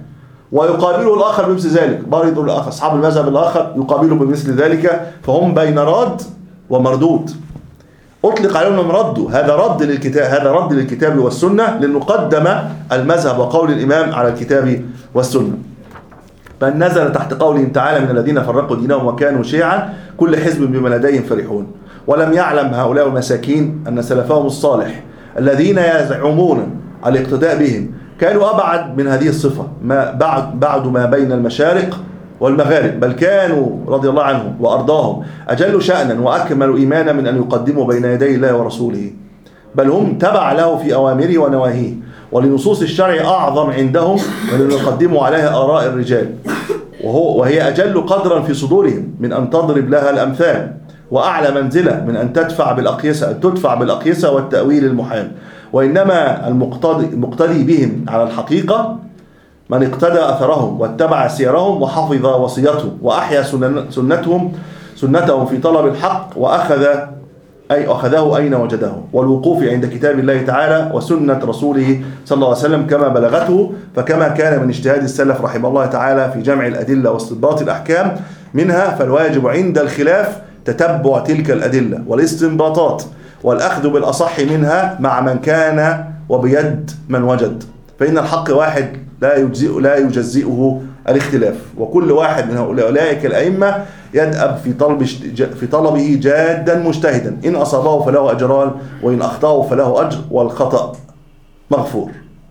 ويقابله الآخر بمثل ذلك، برضو الآخر أصحاب المذهب الآخر يقابله بمثل ذلك، فهم بين رد ومردود. أطلق عليهم ردوا، هذا رد للكتاب، هذا رد للكتاب والسنة، لأنه قدم المذهب وقول الإمام على الكتاب والسنة. بل نزل تحت قولهم تعالى: من الذين فرقوا دينهم وكانوا شيعا كل حزب بما لديهم فرحون. ولم يعلم هؤلاء المساكين أن سلفهم الصالح الذين يزعمون الاقتداء بهم كانوا أبعد من هذه الصفة ما بعد, بعد ما بين المشارق والمغارب، بل كانوا رضي الله عنهم وأرضاهم أجل شأنا وأكمل إيمانا من أن يقدموا بين يدي الله ورسوله، بل هم تبع له في أوامره ونواهيه، ولنصوص الشرع أعظم عندهم من أن يقدموا عليها آراء الرجال، وهو وهي أجل قدرا في صدورهم من أن تضرب لها الأمثال، وأعلى منزلة من أن تدفع بالأقيسة تدفع بالأقيسة والتأويل المحال. وإنما المقتدي, المقتدي بهم على الحقيقة من اقتدى أثرهم واتبع سيرهم وحفظ وصيتهم وأحيا سنتهم سنتهم في طلب الحق، وأخذ أي أخذه أين وجده، والوقوف عند كتاب الله تعالى وسنة رسوله صلى الله عليه وسلم كما بلغته، فكما كان من اجتهاد السلف رحمه الله تعالى في جمع الأدلة واستنباط الأحكام منها، فالواجب عند الخلاف تتبع تلك الأدلة والاستنباطات والأخذ بالأصح منها مع من كان وبيد من وجد، فإن الحق واحد لا يجزئ لا يجزئه الاختلاف، وكل واحد من أولئك الأئمة يدأب في طلب في طلبه جادا مجتهدا، إن أصابه فله أجران وإن أخطأه فله أجر والخطأ مغفور.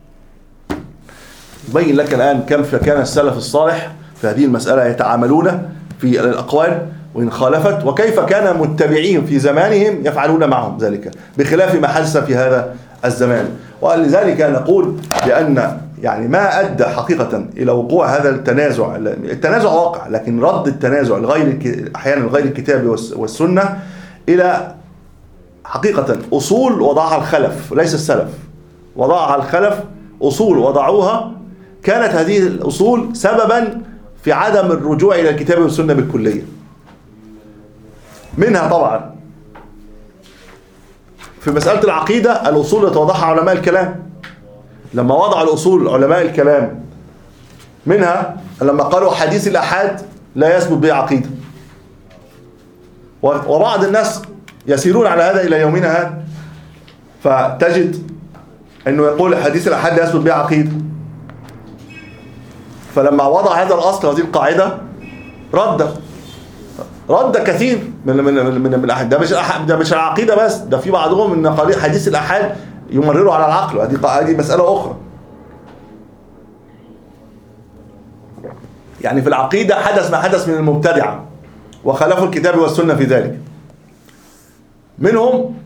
بين لك الآن كيف كان السلف الصالح في هذه المسألة يتعاملون في الأقوال وإن خالفت، وكيف كان متبعين في زمانهم يفعلون معهم ذلك، بخلاف ما حدث في هذا الزمان. ولذلك نقول بأن يعني ما أدى حقيقة إلى وقوع هذا التنازع، التنازع واقع، لكن رد التنازع لغير أحيانا غير الكتاب والسنة إلى حقيقة أصول وضعها الخلف ليس السلف، وضعها الخلف أصول وضعوها، كانت هذه الأصول سببا في عدم الرجوع إلى الكتاب والسنة بالكلية. منها طبعا في مسألة العقيدة الأصول التي وضعها علماء الكلام، لما وضع الأصول علماء الكلام منها لما قالوا حديث الأحاد لا يثبت به عقيدة، وبعض الناس يسيرون على هذا إلى يومنا هذا، فتجد أنه يقول حديث الأحاد لا يثبت به عقيدة، فلما وضع هذا الأصل هذه القاعدة رد رد كثير من من من الأحاد. ده مش ده مش العقيدة بس، ده في بعضهم ان حديث الأحاد يمرره على العقل، هذه هذه مسألة أخرى. يعني في العقيدة حدث ما حدث من المبتدعة وخالفوا الكتاب والسنة في ذلك. منهم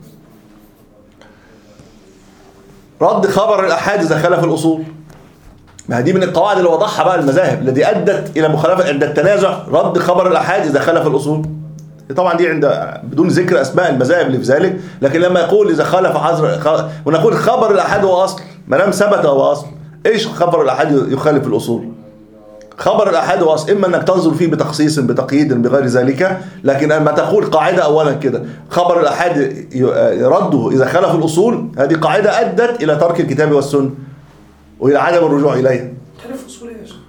رد خبر الأحاد إذا خالف الأصول، ما هذه من القواعد اللي وضعها بقى المذاهب التي أدت إلى مخالفة عند التنازع، رد خبر الأحاد إذا خالف الأصول. طبعا دي عند بدون ذكر أسماء المذاهب اللي في ذلك، لكن لما يقول إذا خالف حظر، ونقول خبر الأحاد هو أصل، ما دام ثبت هو أصل. إيش خبر الأحاد يخالف الأصول؟ خبر الأحاد هو أصل، إما أنك تنظر فيه بتخصيص بتقييد بغير ذلك، لكن لما تقول قاعدة أولا كده خبر الأحاد رده إذا خالف الأصول، هذه قاعدة أدت إلى ترك الكتاب والسنة وإلى عدم الرجوع إليها. تعرف أصول إيه يا شيخ؟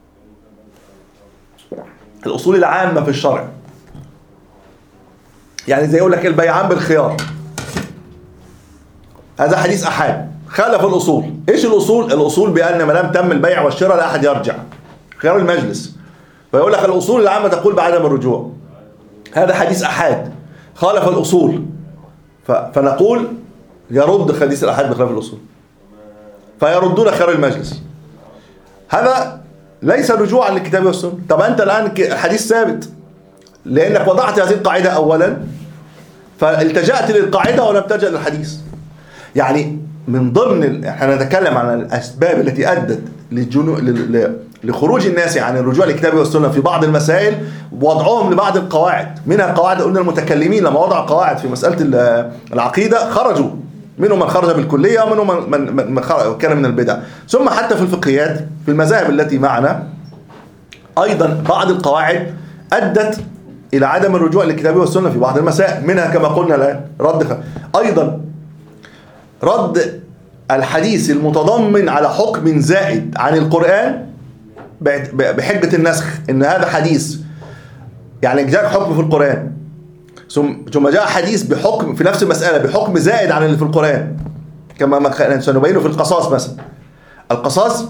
الأصول العامة في الشرع، يعني زي يقول لك البيعان بالخيار، هذا حديث أحاد خالف الأصول. إيش الأصول؟ الأصول بأن ما دام تم البيع والشراء لا أحد يرجع، خيار المجلس. فيقول لك الأصول العامة تقول بعدم الرجوع، هذا حديث أحاد خالف الأصول، فنقول يرد حديث الأحاد بخلاف الأصول، فيردون خيار المجلس. هذا ليس رجوعا للكتاب والسنة. طب أنت الآن الحديث ثابت لأنك وضعت هذه القاعدة أولا، فالتجأت للقاعدة ولم تلجأ للحديث. يعني من ضمن احنا نتكلم عن الأسباب التي أدت للجنو... لخروج الناس عن الرجوع للكتاب والسنة في بعض المسائل، ووضعهم لبعض القواعد، منها قواعد قلنا المتكلمين لما وضعوا قواعد في مسألة العقيدة خرجوا، منهم من خرج بالكلية ومنهم من, من, من كان من البدع. ثم حتى في الفقهيات في المذاهب التي معنا أيضا بعض القواعد أدت إلى عدم الرجوع للكتاب والسنة في بعض المسائل، منها كما قلنا الآن رد خ... أيضا رد الحديث المتضمن على حكم زائد عن القرآن بحجة النسخ ان هذا حديث، يعني جاء حكم في القرآن ثم جاء حديث بحكم في نفس المسألة بحكم زائد عن اللي في القرآن، كما سنبينه في القصاص مثلا. القصاص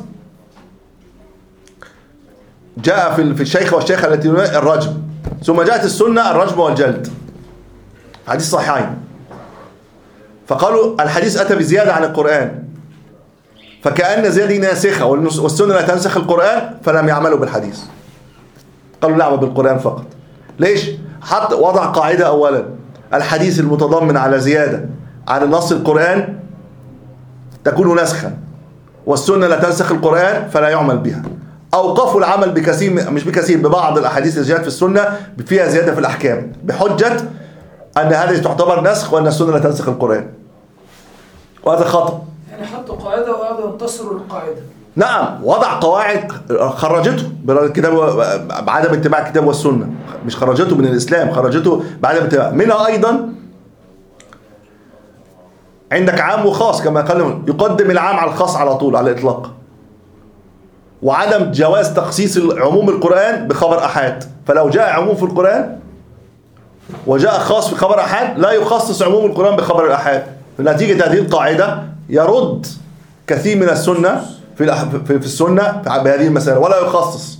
جاء في الشيخ والشيخة التي الرجم، ثم جاءت السنة الرجم والجلد، حديث صحيحين، فقالوا الحديث أتى بزيادة عن القرآن، فكأن زيادة ناسخة والسنة لا تنسخ القرآن، فلم يعملوا بالحديث، قالوا نعمل بالقرآن فقط. ليش؟ حط وضع قاعدة أولا، الحديث المتضمن على زيادة عن النص القرآن تكون نسخا، والسنة لا تنسخ القرآن فلا يعمل بها. أوقفوا العمل بكثير، مش بكثير، ببعض الأحاديث اللي جاءت في السنة فيها زيادة في الأحكام، بحجة أن هذه تعتبر نسخ وأن السنة لا تنسخ القرآن، وهذا خطأ. يعني حطوا قاعدة وقعدوا ينتصروا للقاعدة. نعم، وضع قواعد خرجته بالكتاب بعدم اتباع الكتاب والسنة، مش خرجته من الإسلام، خرجته بعدم اتباع. منها أيضا عندك عام وخاص، كما قال يقدم العام على الخاص على طول على الإطلاق، وعدم جواز تخصيص عموم القرآن بخبر أحاد، فلو جاء عموم في القرآن وجاء خاص في خبر أحاد لا يخصص عموم القرآن بخبر الأحاد. في نتيجة هذه القاعدة يرد كثير من السنة في في السنة بهذه المسألة ولا يخصص.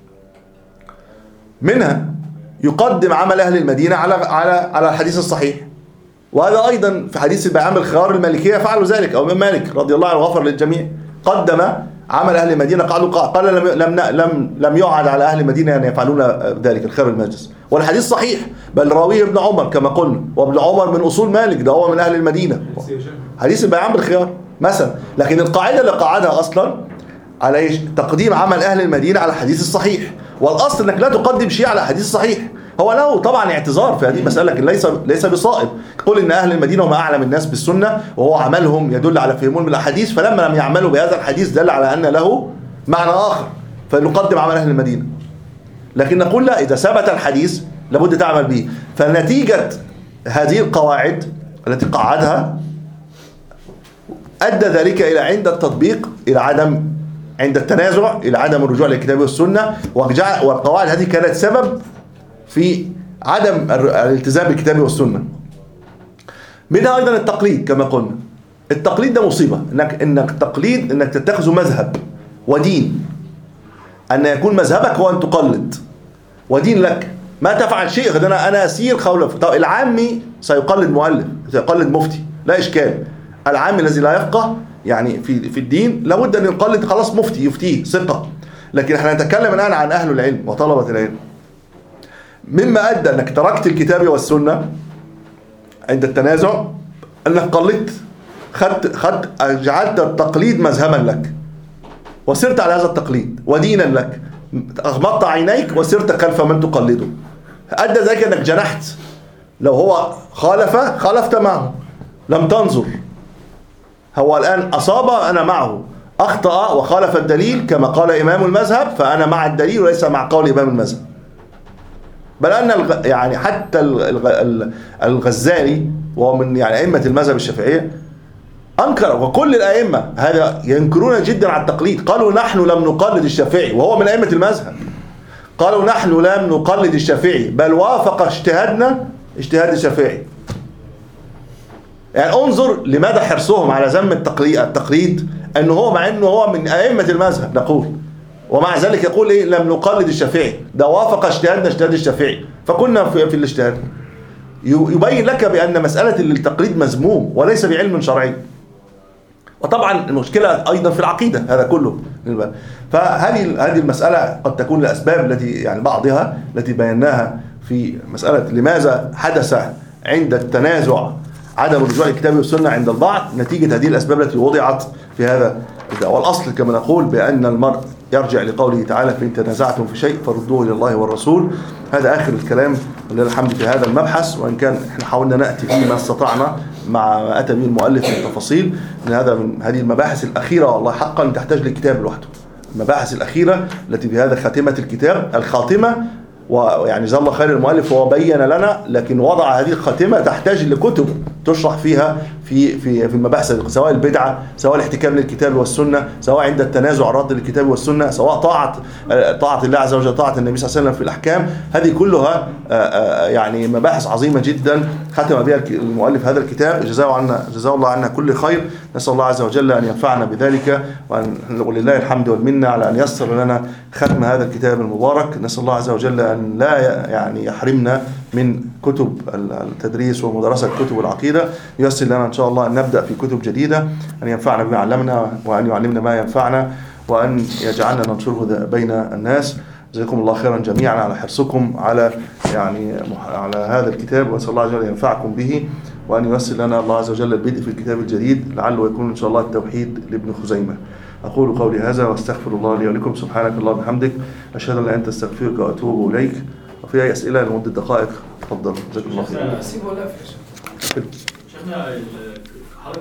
منها يقدم عمل أهل المدينة على على على الحديث الصحيح، وهذا أيضا في حديث البيعام الخيار المالكية فعلوا ذلك، أو من مالك رضي الله عنه وغفر للجميع، قدم عمل أهل المدينة، قالوا قال لم لم لم لم يعد على أهل المدينة أن يفعلون ذلك الخير المجلس، والحديث صحيح، بل راويه ابن عمر كما قلنا، وابن عمر من أصول مالك، ده هو من أهل المدينة، حديث البيعام بالخيار مثلا. لكن القاعدة اللي قاعدها أصلا على إيش؟ تقديم عمل أهل المدينة على الحديث الصحيح، والأصل أنك لا تقدم شيء على حديث صحيح. هو له طبعا اعتذار في هذه المسألة، لكن ليس ليس بصائب. قل إن أهل المدينة هم أعلم الناس بالسنة، وهو عملهم يدل على فهمهم بالأحاديث، فلما لم يعملوا بهذا الحديث دل على أن له معنى آخر، فنقدم عمل أهل المدينة. لكن نقول لا، إذا ثبت الحديث لابد تعمل به. فنتيجة هذه القواعد التي قعدها أدى ذلك إلى عند التطبيق إلى عدم، عند التنازع إلى عدم الرجوع للكتاب والسنة، والقواعد هذه كانت سبب في عدم الالتزام بالكتاب والسنة. منها أيضا التقليد كما قلنا. التقليد ده مصيبة، إنك إنك تقليد، إنك تتخذ مذهب ودين، أن يكون مذهبك هو أن تقلد ودين لك، ما تفعل شيء غير أنا أنا أسير قوله. طب العامي سيقلد مؤلف، سيقلد مفتي، لا إشكال. العامي الذي لا يفقه يعني في في الدين لابد أن يقلد خلاص مفتي يفتيه ثقة. لكن احنا نتكلم الآن عن أهل العلم وطلبة العلم، مما أدى أنك تركت الكتاب والسنة عند التنازع، أنك قلدت، خدت خدت جعلت التقليد مذهبا لك وسرت على هذا التقليد ودينا لك، أغمضت عينيك وسرت خلف من تقلده. أدى ذلك أنك جنحت، لو هو خالف خالفت معه، لم تنظر. هو الآن أصاب أنا معه، أخطأ وخالف الدليل كما قال إمام المذهب فأنا مع الدليل وليس مع قول إمام المذهب. بل أن الغ... يعني حتى الغ... الغزالي وهو من يعني أئمة المذهب الشافعية أنكر، وكل الأئمة هذا ينكرون جدا على التقليد. قالوا نحن لم نقلد الشافعي وهو من أئمة المذهب، قالوا نحن لم نقلد الشافعي بل وافق اجتهادنا اجتهاد الشافعي. يعني انظر لماذا حرصهم على ذم التقليد التقليد أنه هو مع أنه هو من أئمة المذهب نقول، ومع ذلك يقول إيه لم نقلد الشافعي، ده وافق اجتهادنا اجتهاد الشافعي، فكنا في, في الاجتهاد. يبين لك بأن مسألة التقليد مذموم وليس بعلم شرعي. وطبعا المشكلة أيضا في العقيدة هذا كله. فهذه هذه المسألة قد تكون الأسباب التي يعني بعضها التي بيناها في مسألة لماذا حدث عند التنازع عدم الرجوع للكتاب والسنة عند البعض، نتيجة هذه الأسباب التي وضعت في هذا. والأصل كما نقول بأن المرء يرجع لقوله تعالى فإن تنازعتم في شيء فردوه إلى الله والرسول. هذا آخر الكلام لله الحمد في هذا المبحث، وإن كان احنا حاولنا نأتي فيه ما استطعنا مع ما أتى به المؤلف من التفاصيل، إن هذا من هذه المباحث الأخيرة والله حقا تحتاج لكتاب لوحده. المباحث الأخيرة التي بهذا خاتمة الكتاب، الخاتمة ويعني جزاه الله خير المؤلف هو بين لنا، لكن وضع هذه الخاتمة تحتاج لكتب تشرح فيها في في في المباحث، سواء البدعة، سواء الاحتكام للكتاب والسنة، سواء عند التنازع الرد للكتاب والسنة، سواء طاعة طاعة الله عز وجل، طاعة النبي صلى الله عليه وسلم في الأحكام. هذه كلها يعني مباحث عظيمة جدا ختم بها المؤلف هذا الكتاب، جزاه عنا جزاه الله عنا كل خير. نسأل الله عز وجل أن ينفعنا بذلك، ولله الحمد والمنة على أن يسر لنا ختم هذا الكتاب المبارك. نسأل الله عز وجل أن لا يعني يحرمنا من كتب التدريس ومدرسة كتب العقيدة، ييسر لنا إن شاء الله أن نبدأ في كتب جديدة، أن ينفعنا بما علمنا وأن يعلمنا ما ينفعنا وأن يجعلنا ننشره بين الناس. جزاكم الله خيرا جميعا على حرصكم على يعني على هذا الكتاب، وأسأل الله عز وجل ينفعكم به وأن ييسر لنا الله عز وجل البدء في الكتاب الجديد، لعله يكون إن شاء الله التوحيد لابن خزيمة. أقول قولي هذا وأستغفر الله لي ولكم. سبحانك اللهم وبحمدك، أشهد أن لا إله إلا أنت، أستغفرك وأتوب إليك. وفي أي أسئلة لمدة دقائق تفضل. جزاكم الله خيرا. سيبه ولا في شيخنا